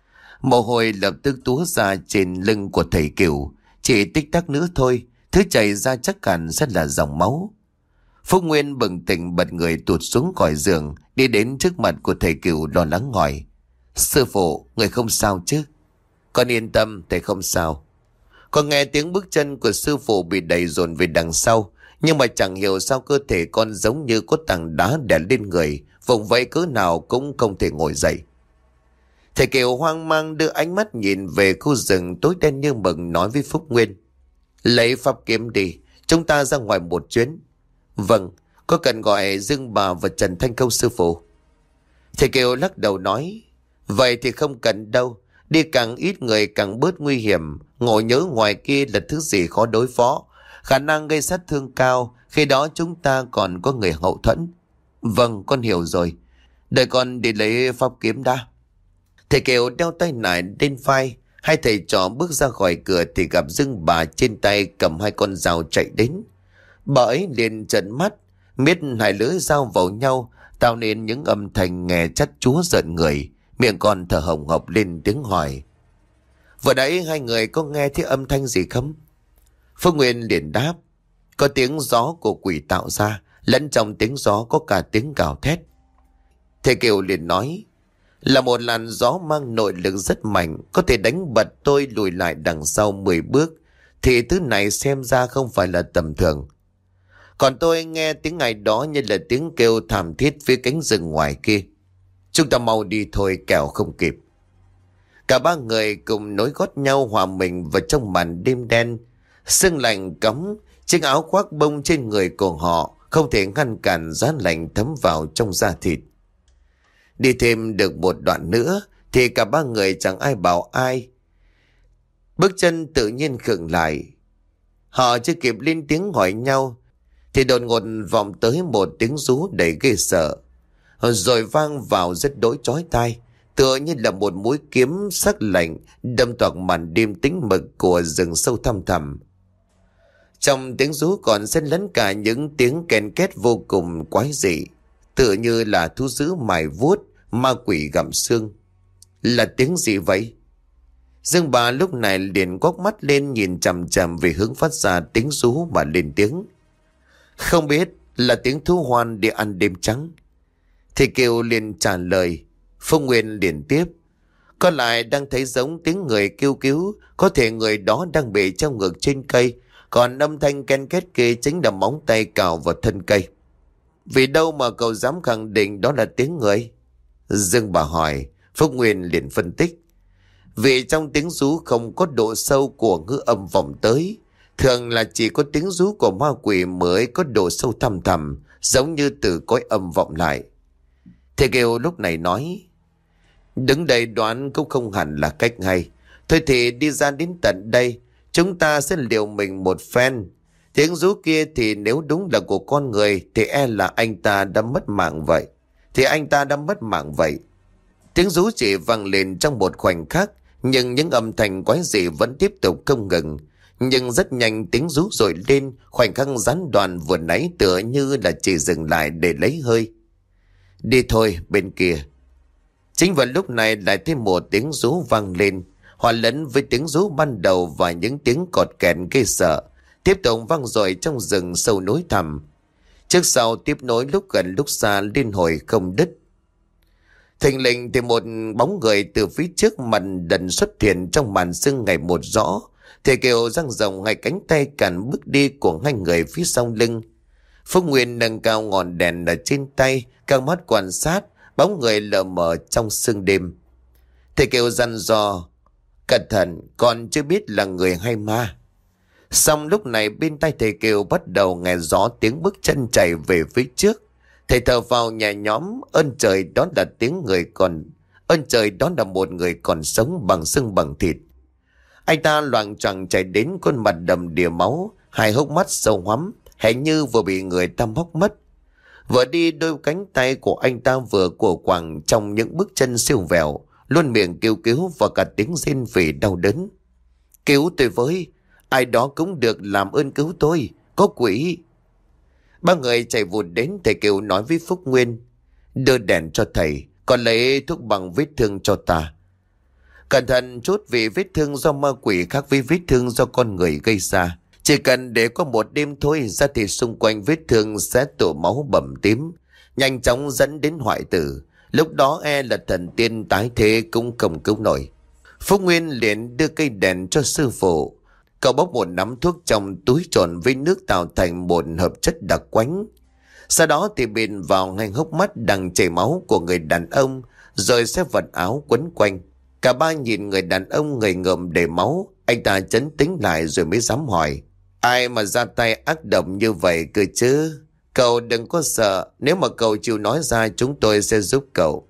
Mồ hôi lập tức túa ra trên lưng của thầy Kiều, chỉ tích tắc nữa thôi, thứ chảy ra chắc hẳn sẽ là dòng máu. Phúc Nguyên bừng tỉnh bật người tụt xuống khỏi giường, đi đến trước mặt của thầy Kiều lo lắng hỏi: "Sư phụ, người không sao chứ?" "Con yên tâm, thầy không sao." Con nghe tiếng bước chân của sư phụ bị đẩy dồn về đằng sau, nhưng mà chẳng hiểu sao cơ thể con giống như có tảng đá đè lên người, vùng vẫy cỡ nào cũng không thể ngồi dậy. Thầy Kiều hoang mang đưa ánh mắt nhìn về khu rừng tối đen như mực, nói với Phúc Nguyên: "Lấy pháp kiếm đi, chúng ta ra ngoài một chuyến." "Vâng, có cần gọi Dương bà và Trần Thanh Câu sư phụ?" Thầy Kiều lắc đầu nói: "Vậy thì không cần đâu, đi càng ít người càng bớt nguy hiểm, ngộ nhớ ngoài kia là thứ gì khó đối phó, khả năng gây sát thương cao, khi đó chúng ta còn có người hậu thuẫn." "Vâng, con hiểu rồi, đợi con đi lấy pháp kiếm đã." Thầy Kiều đeo tay nải lên vai, hai thầy trò bước ra khỏi cửa thì gặp Dương bà trên tay cầm hai con dao chạy đến. Bà ấy liền trợn mắt, miết hai lưỡi dao vào nhau, tạo nên những âm thanh nghe chát chúa giận người, miệng còn thở hồng hộc lên tiếng hỏi: "Vừa nãy hai người có nghe thấy âm thanh gì không?" Phương Nguyên liền đáp: "Có tiếng gió của quỷ tạo ra, lẫn trong tiếng gió có cả tiếng gào thét." Thầy Kiều liền nói: "Là một làn gió mang nội lực rất mạnh, có thể đánh bật tôi lùi lại đằng sau mười bước, thì thứ này xem ra không phải là tầm thường. Còn tôi nghe tiếng ngày đó như là tiếng kêu thảm thiết phía cánh rừng ngoài kia. Chúng ta mau đi thôi, kẻo không kịp." Cả ba người cùng nối gót nhau hòa mình vào trong màn đêm đen. Sương lạnh cấm, chiếc áo khoác bông trên người của họ không thể ngăn cản giá lạnh thấm vào trong da thịt. Đi thêm được một đoạn nữa thì cả ba người chẳng ai bảo ai, bước chân tự nhiên khựng lại. Họ chưa kịp lên tiếng hỏi nhau thì đột ngột vọng tới một tiếng rú đầy ghê sợ, rồi vang vào rất đỗi chói tai, tựa như là một mũi kiếm sắc lạnh đâm toạc màn đêm tĩnh mịch của rừng sâu thăm thẳm. Trong tiếng rú còn xen lẫn cả những tiếng ken két vô cùng quái dị, tựa như là thú dữ mài vuốt, ma quỷ gặm xương. Là tiếng gì vậy? Dương bà lúc này liền quắc mắt lên nhìn chằm chằm về hướng phát ra tiếng rú mà lên tiếng: "Không biết, là tiếng thú hoan đi ăn đêm trắng." Thì Kiều liền trả lời. Phương Nguyên liền tiếp: "Có lại đang thấy giống tiếng người kêu cứu, có thể người đó đang bị treo ngược trên cây, còn âm thanh ken két kia chính là móng tay cào vào thân cây." "Vì đâu mà cậu dám khẳng định đó là tiếng người?" Dương bà hỏi. Phúc Nguyên liền phân tích: "Vì trong tiếng rú không có độ sâu của ngữ âm vọng tới, thường là chỉ có tiếng rú của ma quỷ mới có độ sâu thăm thẳm, giống như từ cõi âm vọng lại." Thầy Kiều lúc này nói: "Đứng đây đoán cũng không hẳn là cách hay. Thôi thì đi ra đến tận đây, chúng ta sẽ liều mình một phen. Tiếng rú kia thì nếu đúng là của con người thì e là anh ta đã mất mạng vậy. Thì anh ta đã mất mạng vậy." Tiếng rú chỉ vang lên trong một khoảnh khắc, nhưng những âm thanh quái dị vẫn tiếp tục không ngừng. Nhưng rất nhanh tiếng rú dội lên, khoảnh khắc gián đoạn vừa nãy tựa như là chỉ dừng lại để lấy hơi. "Đi thôi, bên kia." Chính vào lúc này lại thêm một tiếng rú vang lên, hòa lẫn với tiếng rú ban đầu và những tiếng cọt kẹt ghê sợ, tiếp tục vang dội trong rừng sâu núi thẳm. Trước sau tiếp nối lúc gần lúc xa liên hồi không đứt. Thình lình thì một bóng người từ phía trước mặt đần xuất hiện trong màn sương ngày một rõ, Thầy Kiều dang rộng hai cánh tay cản bước đi của hai người phía sau lưng. Phúc Nguyên nâng cao ngọn đèn ở trên tay, căng mắt quan sát bóng người lờ mờ trong sương đêm. Thầy Kiều dặn dò: cẩn thận, còn chưa biết là người hay ma. Xong lúc này bên tai thầy Kiều bắt đầu nghe rõ tiếng bước chân chạy về phía trước. Thầy thở vào nhẹ nhõm, ơn trời đó là tiếng người còn, ơn trời đó là một người còn sống bằng xương bằng thịt. Anh ta loạng choạng chạy đến, khuôn mặt đầm đìa máu, hai hốc mắt sâu hoắm, hệt như vừa bị người ta móc mất. Vừa đi, đôi cánh tay của anh ta vừa cổ quàng trong những bước chân siêu vẹo, luôn miệng kêu cứu và cả tiếng rên vì đau đớn. Cứu tôi với, ai đó cũng được, làm ơn cứu tôi, có quỷ. Ba người chạy vụt đến. Thầy Kiều nói với Phúc Nguyên: đưa đèn cho thầy, còn lấy thuốc bằng vết thương cho ta. Cẩn thận chút, vì vết thương do ma quỷ khác với vết thương do con người gây ra. Chỉ cần để có một đêm thôi, da thịt xung quanh vết thương sẽ tụ máu bầm tím, nhanh chóng dẫn đến hoại tử. Lúc đó e là thần tiên tái thế cũng không cứu nổi. Phúc Nguyên liền đưa cây đèn cho sư phụ. Cậu bóc một nắm thuốc trong túi trộn với nước tạo thành một hợp chất đặc quánh. Sau đó thì bịn vào ngay hốc mắt đang chảy máu của người đàn ông, rồi xếp vật áo quấn quanh. Cả ba nhìn người đàn ông người ngợm đầy máu. Anh ta trấn tĩnh lại rồi mới dám hỏi: ai mà ra tay ác độc như vậy cơ chứ? Cậu đừng có sợ, nếu mà cậu chịu nói ra chúng tôi sẽ giúp cậu.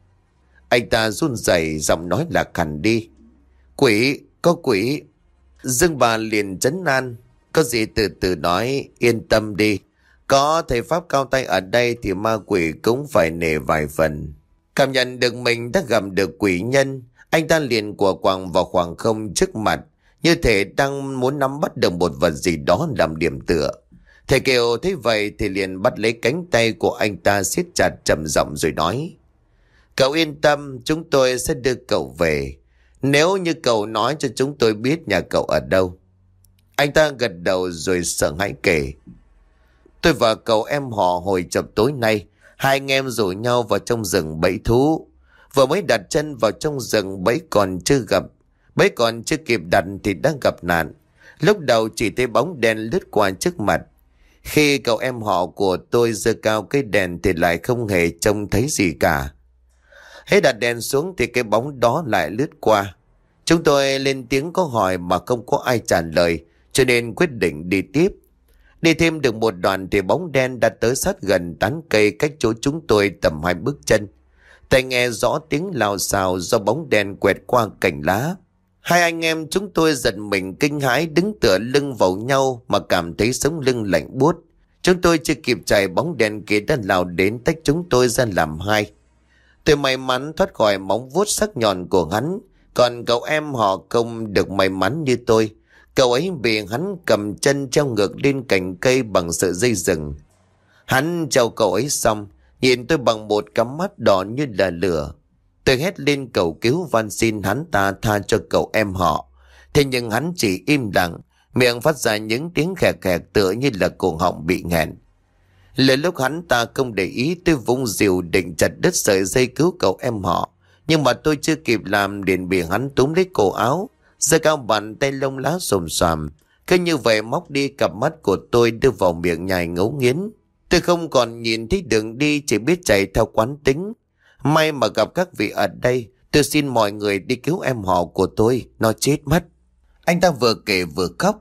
Anh ta run rẩy, giọng nói lạc hẳn đi: quỷ, có quỷ. Dương bà liền trấn an: có gì từ từ nói, yên tâm đi. Có thầy pháp cao tay ở đây thì ma quỷ cũng phải nể vài phần. Cảm nhận được mình đã gặp được quỷ nhân, anh ta liền của quàng vào khoảng không trước mặt, như thể đang muốn nắm bắt được một vật gì đó làm điểm tựa. Thầy Kiều thấy vậy thì liền bắt lấy cánh tay của anh ta siết chặt, trầm giọng rồi nói: cậu yên tâm, chúng tôi sẽ đưa cậu về, nếu như cậu nói cho chúng tôi biết nhà cậu ở đâu. Anh ta gật đầu rồi sợ hãi kể: tôi và cậu em họ hồi chập tối nay, hai anh em rủ nhau vào trong rừng bẫy thú. Vừa mới đặt chân vào trong rừng, bẫy còn chưa gặp, bẫy còn chưa kịp đặt thì đã gặp nạn. Lúc đầu chỉ thấy bóng đen lướt qua trước mặt. Khi cậu em họ của tôi giơ cao cái đèn thì lại không hề trông thấy gì cả. Hết đặt đèn xuống thì cái bóng đó lại lướt qua. Chúng tôi lên tiếng có hỏi mà không có ai trả lời, cho nên quyết định đi tiếp. Đi thêm được một đoạn thì bóng đen đã tới sát gần tán cây cách chỗ chúng tôi tầm hai bước chân. Tai nghe rõ tiếng lào xào do bóng đen quẹt qua cành lá. Hai anh em chúng tôi giật mình kinh hãi, đứng tựa lưng vào nhau mà cảm thấy sống lưng lạnh buốt. Chúng tôi chưa kịp chạy, bóng đen kia đã lao đến tách chúng tôi ra làm hai. Tôi may mắn thoát khỏi móng vuốt sắc nhọn của hắn, còn cậu em họ không được may mắn như tôi. Cậu ấy bị hắn cầm chân treo ngược lên cành cây bằng sợi dây rừng. Hắn treo cậu ấy xong, nhìn tôi bằng một cắm mắt đỏ như là lửa. Tôi hét lên cầu cứu van xin hắn ta tha cho cậu em họ. Thế nhưng hắn chỉ im lặng, miệng phát ra những tiếng khẹt khẹt tựa như là cổ họng bị nghẹn. Lời lúc hắn ta không để ý, tôi vung rìu định chặt đứt sợi dây cứu cậu em họ. Nhưng mà tôi chưa kịp làm liền bị hắn túm lấy cổ áo, giơ cao bàn tay lông lá xồm xoàm. Cứ như vậy móc đi cặp mắt của tôi đưa vào miệng nhai ngấu nghiến. Tôi không còn nhìn thấy đường đi, chỉ biết chạy theo quán tính. May mà gặp các vị ở đây, tôi xin mọi người đi cứu em họ của tôi, nó chết mất. Anh ta vừa kể vừa khóc.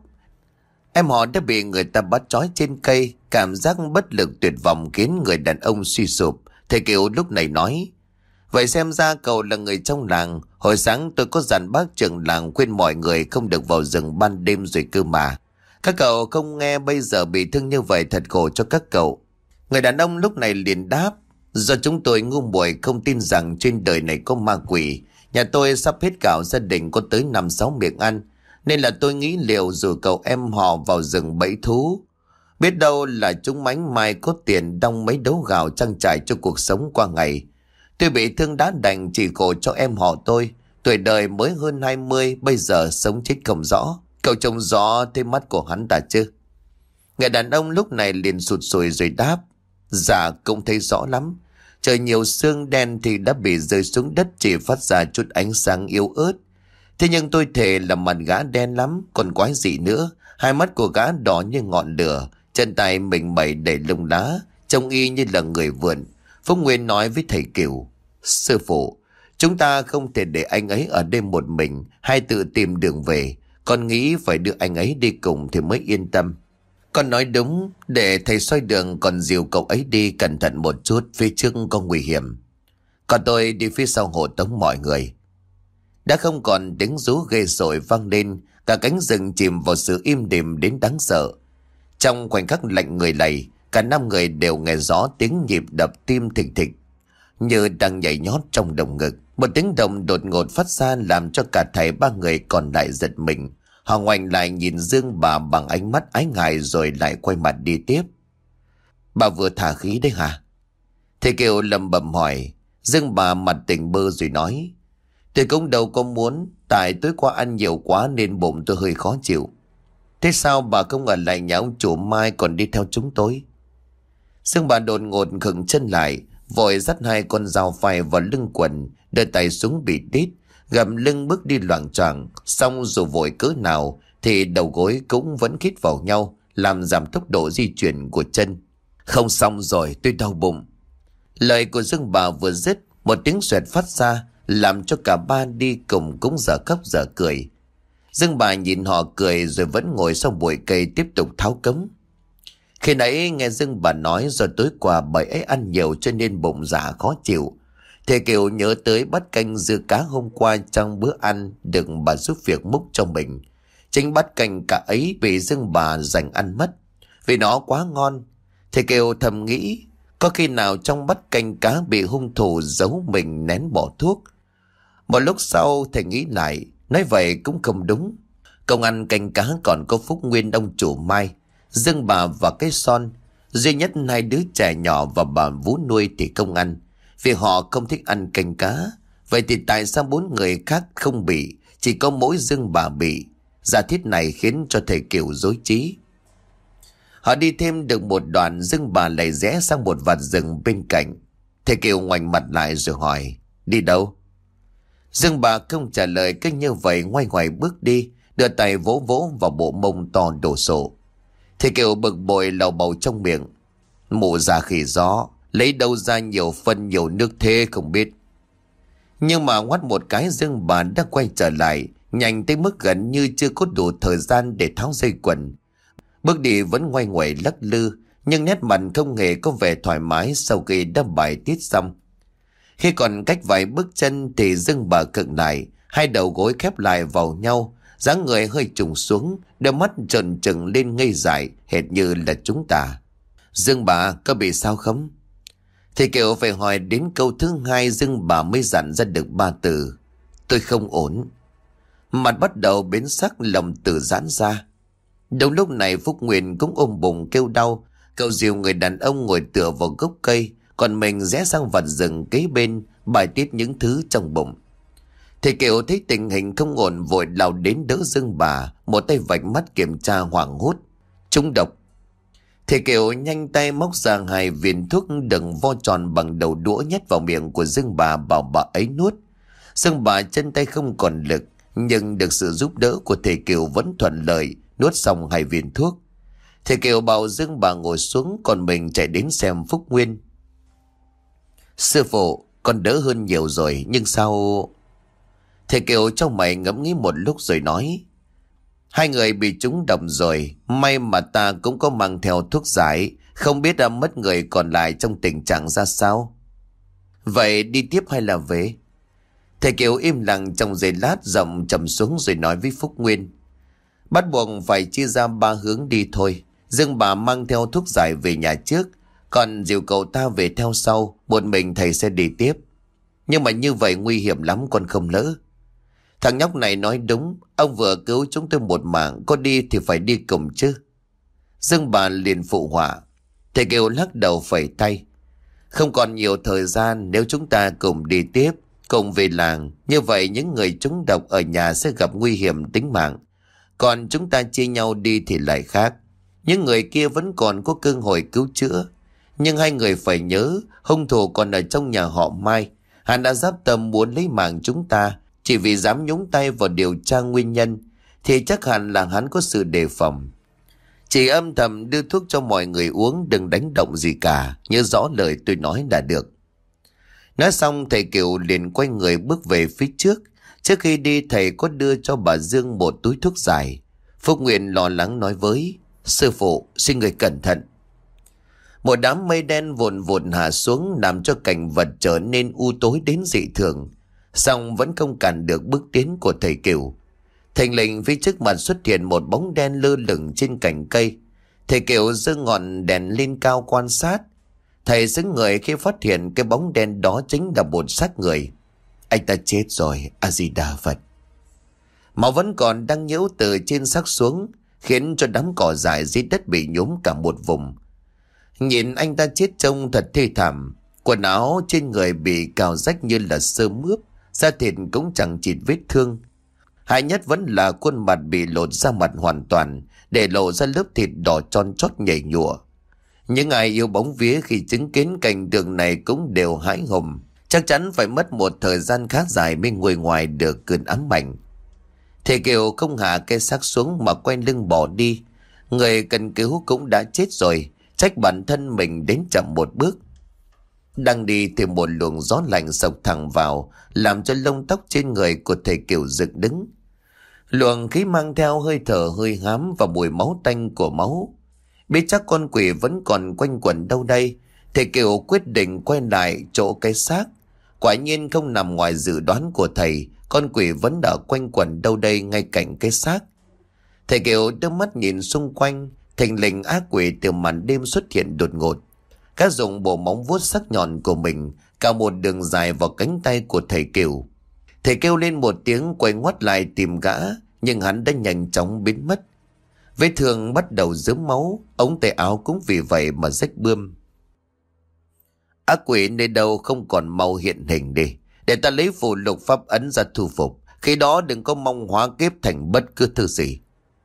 Em họ đã bị người ta bắt trói trên cây, cảm giác bất lực tuyệt vọng khiến người đàn ông suy sụp. Thầy Kiều lúc này nói: vậy xem ra cậu là người trong làng. Hồi sáng tôi có dặn bác trưởng làng khuyên mọi người không được vào rừng ban đêm rồi cơ mà. Các cậu không nghe, bây giờ bị thương như vậy thật khổ cho các cậu. Người đàn ông lúc này liền đáp: do chúng tôi ngu muội không tin rằng trên đời này có ma quỷ. Nhà tôi sắp hết gạo, gia đình có tới năm sáu miệng ăn, nên là tôi nghĩ liệu rủ cậu em họ vào rừng bẫy thú. Biết đâu là chúng mánh mai có tiền đong mấy đấu gạo trang trải cho cuộc sống qua ngày. Tôi bị thương đã đành chỉ khổ cho em họ tôi. Tuổi đời mới hơn hai mươi, bây giờ sống chết không rõ. Cậu trông rõ thấy mắt của hắn ta chứ? Người đàn ông lúc này liền sụt sùi rồi đáp: dạ cũng thấy rõ lắm. Trời nhiều sương đen thì đã bị rơi xuống đất, chỉ phát ra chút ánh sáng yếu ớt. Thế nhưng tôi thề là mặt gã đen lắm, còn quái gì nữa. Hai mắt của gã đỏ như ngọn lửa, chân tay mình mẩy đầy lông lá, trông y như là người vượn. Phúc Nguyên nói với thầy Cửu: Sư phụ, chúng ta không thể để anh ấy ở đây một mình hay tự tìm đường về. Con nghĩ phải đưa anh ấy đi cùng thì mới yên tâm. Con nói đúng, để thầy xoay đường, còn dìu cậu ấy đi cẩn thận một chút, phía trước có nguy hiểm. Còn tôi đi phía sau hộ tống mọi người. Đã không còn tiếng rú ghê rội vang lên, cả cánh rừng chìm vào sự im đềm đến đáng sợ. Trong khoảnh khắc lạnh người lầy, cả năm người đều nghe rõ tiếng nhịp đập tim thình thịch, như đang nhảy nhót trong lồng ngực. Một tiếng động đột ngột phát ra làm cho cả thầy ba người còn lại giật mình. Họ ngoảnh lại nhìn Dương bà bằng ánh mắt ái ngại rồi lại quay mặt đi tiếp. Bà vừa thả khí đấy hả? Thầy Kiều lẩm bẩm hỏi. Dương bà mặt tỉnh bơ rồi nói: Tôi cũng đâu có muốn, tại tối qua ăn nhiều quá nên bụng tôi hơi khó chịu. Thế sao bà không ở lại nhà ông chủ Mai còn đi theo chúng tôi? Dương bà đột ngột khựng chân lại, vội dắt hai con dao phay vào lưng quần, đưa tay xuống bị đít, gầm lưng bước đi loạng choạng. Xong dù vội cỡ nào thì đầu gối cũng vẫn khít vào nhau, làm giảm tốc độ di chuyển của chân. Không xong rồi, tôi đau bụng. Lời của Dương bà vừa dứt, một tiếng xoẹt phát ra, làm cho cả ba đi cùng cũng dở khóc dở cười. Dương bà nhìn họ cười rồi vẫn ngồi sau bụi cây tiếp tục tháo cống. Khi nãy nghe Dương bà nói do tối qua bởi ấy ăn nhiều cho nên bụng dạ khó chịu, Thầy Kiều nhớ tới bát canh dưa cá hôm qua trong bữa ăn được bà giúp việc múc cho mình. Chính bát canh cả ấy bị Dương bà giành ăn mất, vì nó quá ngon. Thầy Kiều thầm nghĩ, có khi nào trong bát canh cá bị hung thủ giấu mình nén bỏ thuốc. Một lúc sau thầy nghĩ lại, nói vậy cũng không đúng. Công ăn canh cá còn có Phúc Nguyên ông chủ Mai, Dương bà và cái Son. Duy nhất hai đứa trẻ nhỏ và bà Vú nuôi thì không ăn, vì họ không thích ăn canh cá. Vậy thì tại sao bốn người khác không bị, chỉ có mỗi Dương bà bị? Giả thiết này khiến cho thầy Kiều rối trí. Họ đi thêm được một đoạn, Dương bà lại rẽ sang một vạt rừng bên cạnh. Thầy Kiều ngoảnh mặt lại rồi hỏi: Đi đâu? Dương bà không trả lời, cứ như vậy ngoay ngoài bước đi, đưa tay vỗ vỗ vào bộ mông to đổ sộ. Thầy Kiều bực bội lầu bầu trong miệng: Mụ già khỉ gió, lấy đâu ra nhiều phân nhiều nước thế không biết. Nhưng mà ngoắt một cái, Dương bà đã quay trở lại, nhanh tới mức gần như chưa có đủ thời gian để tháo dây quần. Bước đi vẫn ngoay ngoẩy lắc lư, nhưng nét mặt không hề có vẻ thoải mái sau khi đã bài tiết xong. Khi còn cách vài bước chân thì Dương bà khựng lại, hai đầu gối khép lại vào nhau, dáng người hơi trùng xuống, đôi mắt trợn trừng lên ngây dại, hệt như là chúng ta. Dương bà có bị sao không? Thì Kiều phải hỏi đến câu thứ hai, Dương bà mới dặn ra được ba từ: Tôi không ổn. Mặt bắt đầu biến sắc, lòng tự giãn ra. Đúng lúc này Phúc Nguyên cũng ôm bụng kêu đau. Cậu dìu người đàn ông ngồi tựa vào gốc cây, còn mình rẽ sang vạt rừng kế bên, bài tiết những thứ trong bụng. Thầy Kiều thấy tình hình không ổn, vội lao đến đỡ Dương bà, một tay vạch mắt kiểm tra hoảng hốt: Trúng độc. Thầy Kiều nhanh tay móc ra hai viên thuốc đựng vo tròn bằng đầu đũa nhét vào miệng của Dương bà, bảo bà ấy nuốt. Dương bà chân tay không còn lực, nhưng được sự giúp đỡ của thầy Kiều vẫn thuận lợi nuốt xong hai viên thuốc. Thầy Kiều bảo Dương bà ngồi xuống, còn mình chạy đến xem Phúc Nguyên. Sư phụ, con đỡ hơn nhiều rồi, nhưng sao... Thầy Kiều trong mày ngẫm nghĩ một lúc rồi nói: Hai người bị trúng độc rồi, may mà ta cũng có mang theo thuốc giải, không biết đã mất người còn lại trong tình trạng ra sao. Vậy đi tiếp hay là về? Thầy Kiều im lặng trong giây lát, giọng trầm xuống rồi nói với Phúc Nguyên: Bắt buộc phải chia ra ba hướng đi thôi. Dương bà mang theo thuốc giải về nhà trước, còn dìu cậu ta về theo sau, một mình thầy sẽ đi tiếp. Nhưng mà như vậy nguy hiểm lắm, con không lỡ. Thằng nhóc này nói đúng, ông vừa cứu chúng tôi một mạng, có đi thì phải đi cùng chứ. Dương bà liền phụ họa. Thầy Kiều lắc đầu phẩy tay: Không còn nhiều thời gian, nếu chúng ta cùng đi tiếp, cùng về làng, như vậy những người trúng độc ở nhà sẽ gặp nguy hiểm tính mạng. Còn chúng ta chia nhau đi thì lại khác. Những người kia vẫn còn có cơ hội cứu chữa. Nhưng hai người phải nhớ, hung thủ còn ở trong nhà họ Mai. Hắn đã giáp tâm muốn lấy mạng chúng ta, Chỉ vì dám nhúng tay vào điều tra nguyên nhân thì chắc hẳn là hắn có sự đề phòng. Chỉ âm thầm đưa thuốc cho mọi người uống, đừng đánh động gì cả, nhớ rõ lời tôi nói là được. Nói xong thầy Kiều liền quay người bước về phía trước. Trước khi đi thầy có đưa cho bà Dương một túi thuốc dài. Phúc Nguyện lo lắng nói với: sư phụ, xin người cẩn thận. Một đám mây đen vồn vồn hạ xuống, làm cho cảnh vật trở nên u tối đến dị thường, song vẫn không cản được bước tiến của thầy Kiều. Thình lình phía trước mặt xuất hiện một bóng đen lơ lửng trên cành cây. Thầy Kiều giơ ngọn đèn lên cao quan sát. Thầy sững người khi phát hiện cái bóng đen đó chính là một xác người. Anh ta chết rồi, A Di Đà Phật. Máu vẫn còn đang nhiễu từ trên xác xuống, khiến cho đám cỏ dại dưới đất bị nhúm cả một vùng. Nhìn anh ta chết trông thật thê thảm. Quần áo trên người bị cào rách như là sơ mướp, da thịt cũng chẳng chịt vết thương. Hại nhất vẫn là khuôn mặt bị lột ra mặt hoàn toàn, để lộ ra lớp thịt đỏ tròn chót nhảy nhụa. Những ai yêu bóng vía khi chứng kiến cảnh tượng này cũng đều hãi hùng. Chắc chắn phải mất một thời gian khá dài mới nguôi ngoài được cơn ám ảnh. Thầy Kiều không hạ cái xác xuống mà quay lưng bỏ đi. Người cần cứu cũng đã chết rồi, trách bản thân mình đến chậm một bước. Đang đi thì một luồng gió lạnh sộc thẳng vào, làm cho lông tóc trên người của thầy Kiều dựng đứng. Luồng khí mang theo hơi thở hơi hám và mùi máu tanh của máu. Biết chắc con quỷ vẫn còn quanh quẩn đâu đây, thầy Kiều quyết định quay lại chỗ cái xác. Quả nhiên không nằm ngoài dự đoán của thầy, con quỷ vẫn ở quanh quẩn đâu đây ngay cạnh cái xác. Thầy Kiều đưa mắt nhìn xung quanh, thình lình ác quỷ từ màn đêm xuất hiện đột ngột. Gã dùng bộ móng vuốt sắc nhọn của mình cào một đường dài vào cánh tay của thầy Kiều. Thầy kêu lên một tiếng, quay ngoắt lại tìm gã, nhưng hắn đã nhanh chóng biến mất. Vết thương bắt đầu rớm máu, ống tay áo cũng vì vậy mà rách bươm. Ác quỷ nơi đâu không còn mau hiện hình đi, để ta lấy phù lục pháp ấn ra thu phục. Khi đó đừng có mong hóa kiếp thành bất cứ thứ gì.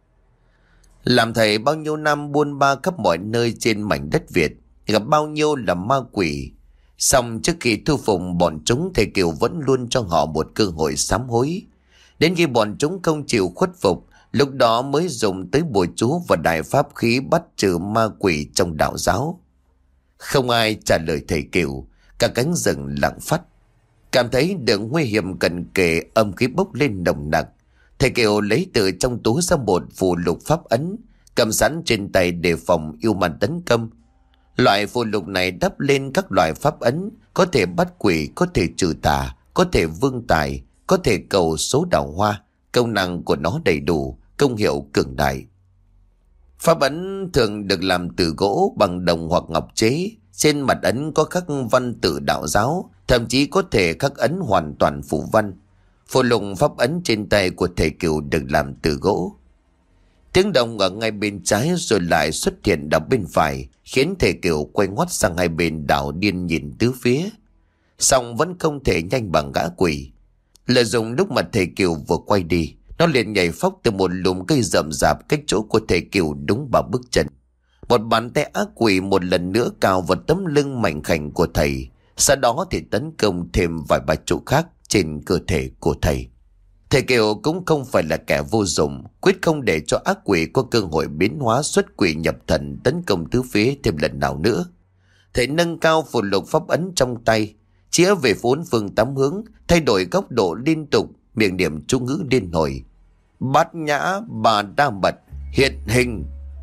Làm thầy bao nhiêu năm buôn ba khắp mọi nơi trên mảnh đất Việt, gặp bao nhiêu là ma quỷ. Xong trước khi thu phục bọn chúng, thầy Kiều vẫn luôn cho họ một cơ hội sám hối. Đến khi bọn chúng không chịu khuất phục, lúc đó mới dùng tới bùa chú và đại pháp khí bắt trừ ma quỷ trong đạo giáo. Không ai trả lời thầy Kiều, cả cánh rừng lặng phắt. Cảm thấy đường nguy hiểm cận kề, âm khí bốc lên nồng nặc. Thầy Kiều lấy từ trong túi ra một phù lục pháp ấn, cầm sẵn trên tay đề phòng yêu ma tấn công. Loại phù lục này đắp lên các loại pháp ấn, có thể bắt quỷ, có thể trừ tà, có thể vương tài, có thể cầu số đào hoa. Công năng của nó đầy đủ, công hiệu cường đại. Pháp ấn thường được làm từ gỗ, bằng đồng hoặc ngọc chế. Trên mặt ấn có khắc văn tự đạo giáo, thậm chí có thể khắc ấn hoàn toàn phù văn. Phù lục pháp ấn trên tay của thầy Kiều được làm từ gỗ. Tiếng động ở ngay bên trái rồi lại xuất hiện ở bên phải, khiến thầy Kiều quay ngoắt sang hai bên đảo điên nhìn tứ phía. Song vẫn không thể nhanh bằng gã quỷ. Lợi dụng lúc mà thầy Kiều vừa quay đi, nó liền nhảy phóc từ một lùm cây rậm rạp cách chỗ của thầy Kiều đúng ba bước chân. Một bàn tay ác quỷ một lần nữa cào vào tấm lưng mảnh khảnh của thầy, sau đó thì tấn công thêm vài ba chỗ khác trên cơ thể của thầy. Thầy Kiều cũng không phải là kẻ vô dụng, quyết không để cho ác quỷ có cơ hội biến hóa xuất quỷ nhập thần tấn công tứ phía thêm lần nào nữa. Thầy nâng cao phù lục pháp ấn trong tay, chĩa về bốn phương tám hướng, thay đổi góc độ liên tục, miệng niệm chú ngữ liên hồi. Bát nhã bà đa mật hiện hình.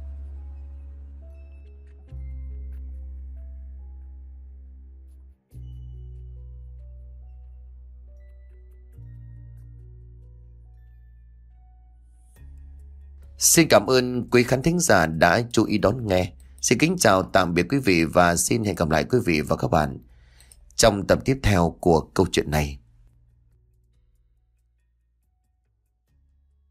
Xin cảm ơn quý khán thính giả đã chú ý đón nghe. Xin kính chào tạm biệt quý vị và xin hẹn gặp lại quý vị và các bạn trong tập tiếp theo của câu chuyện này.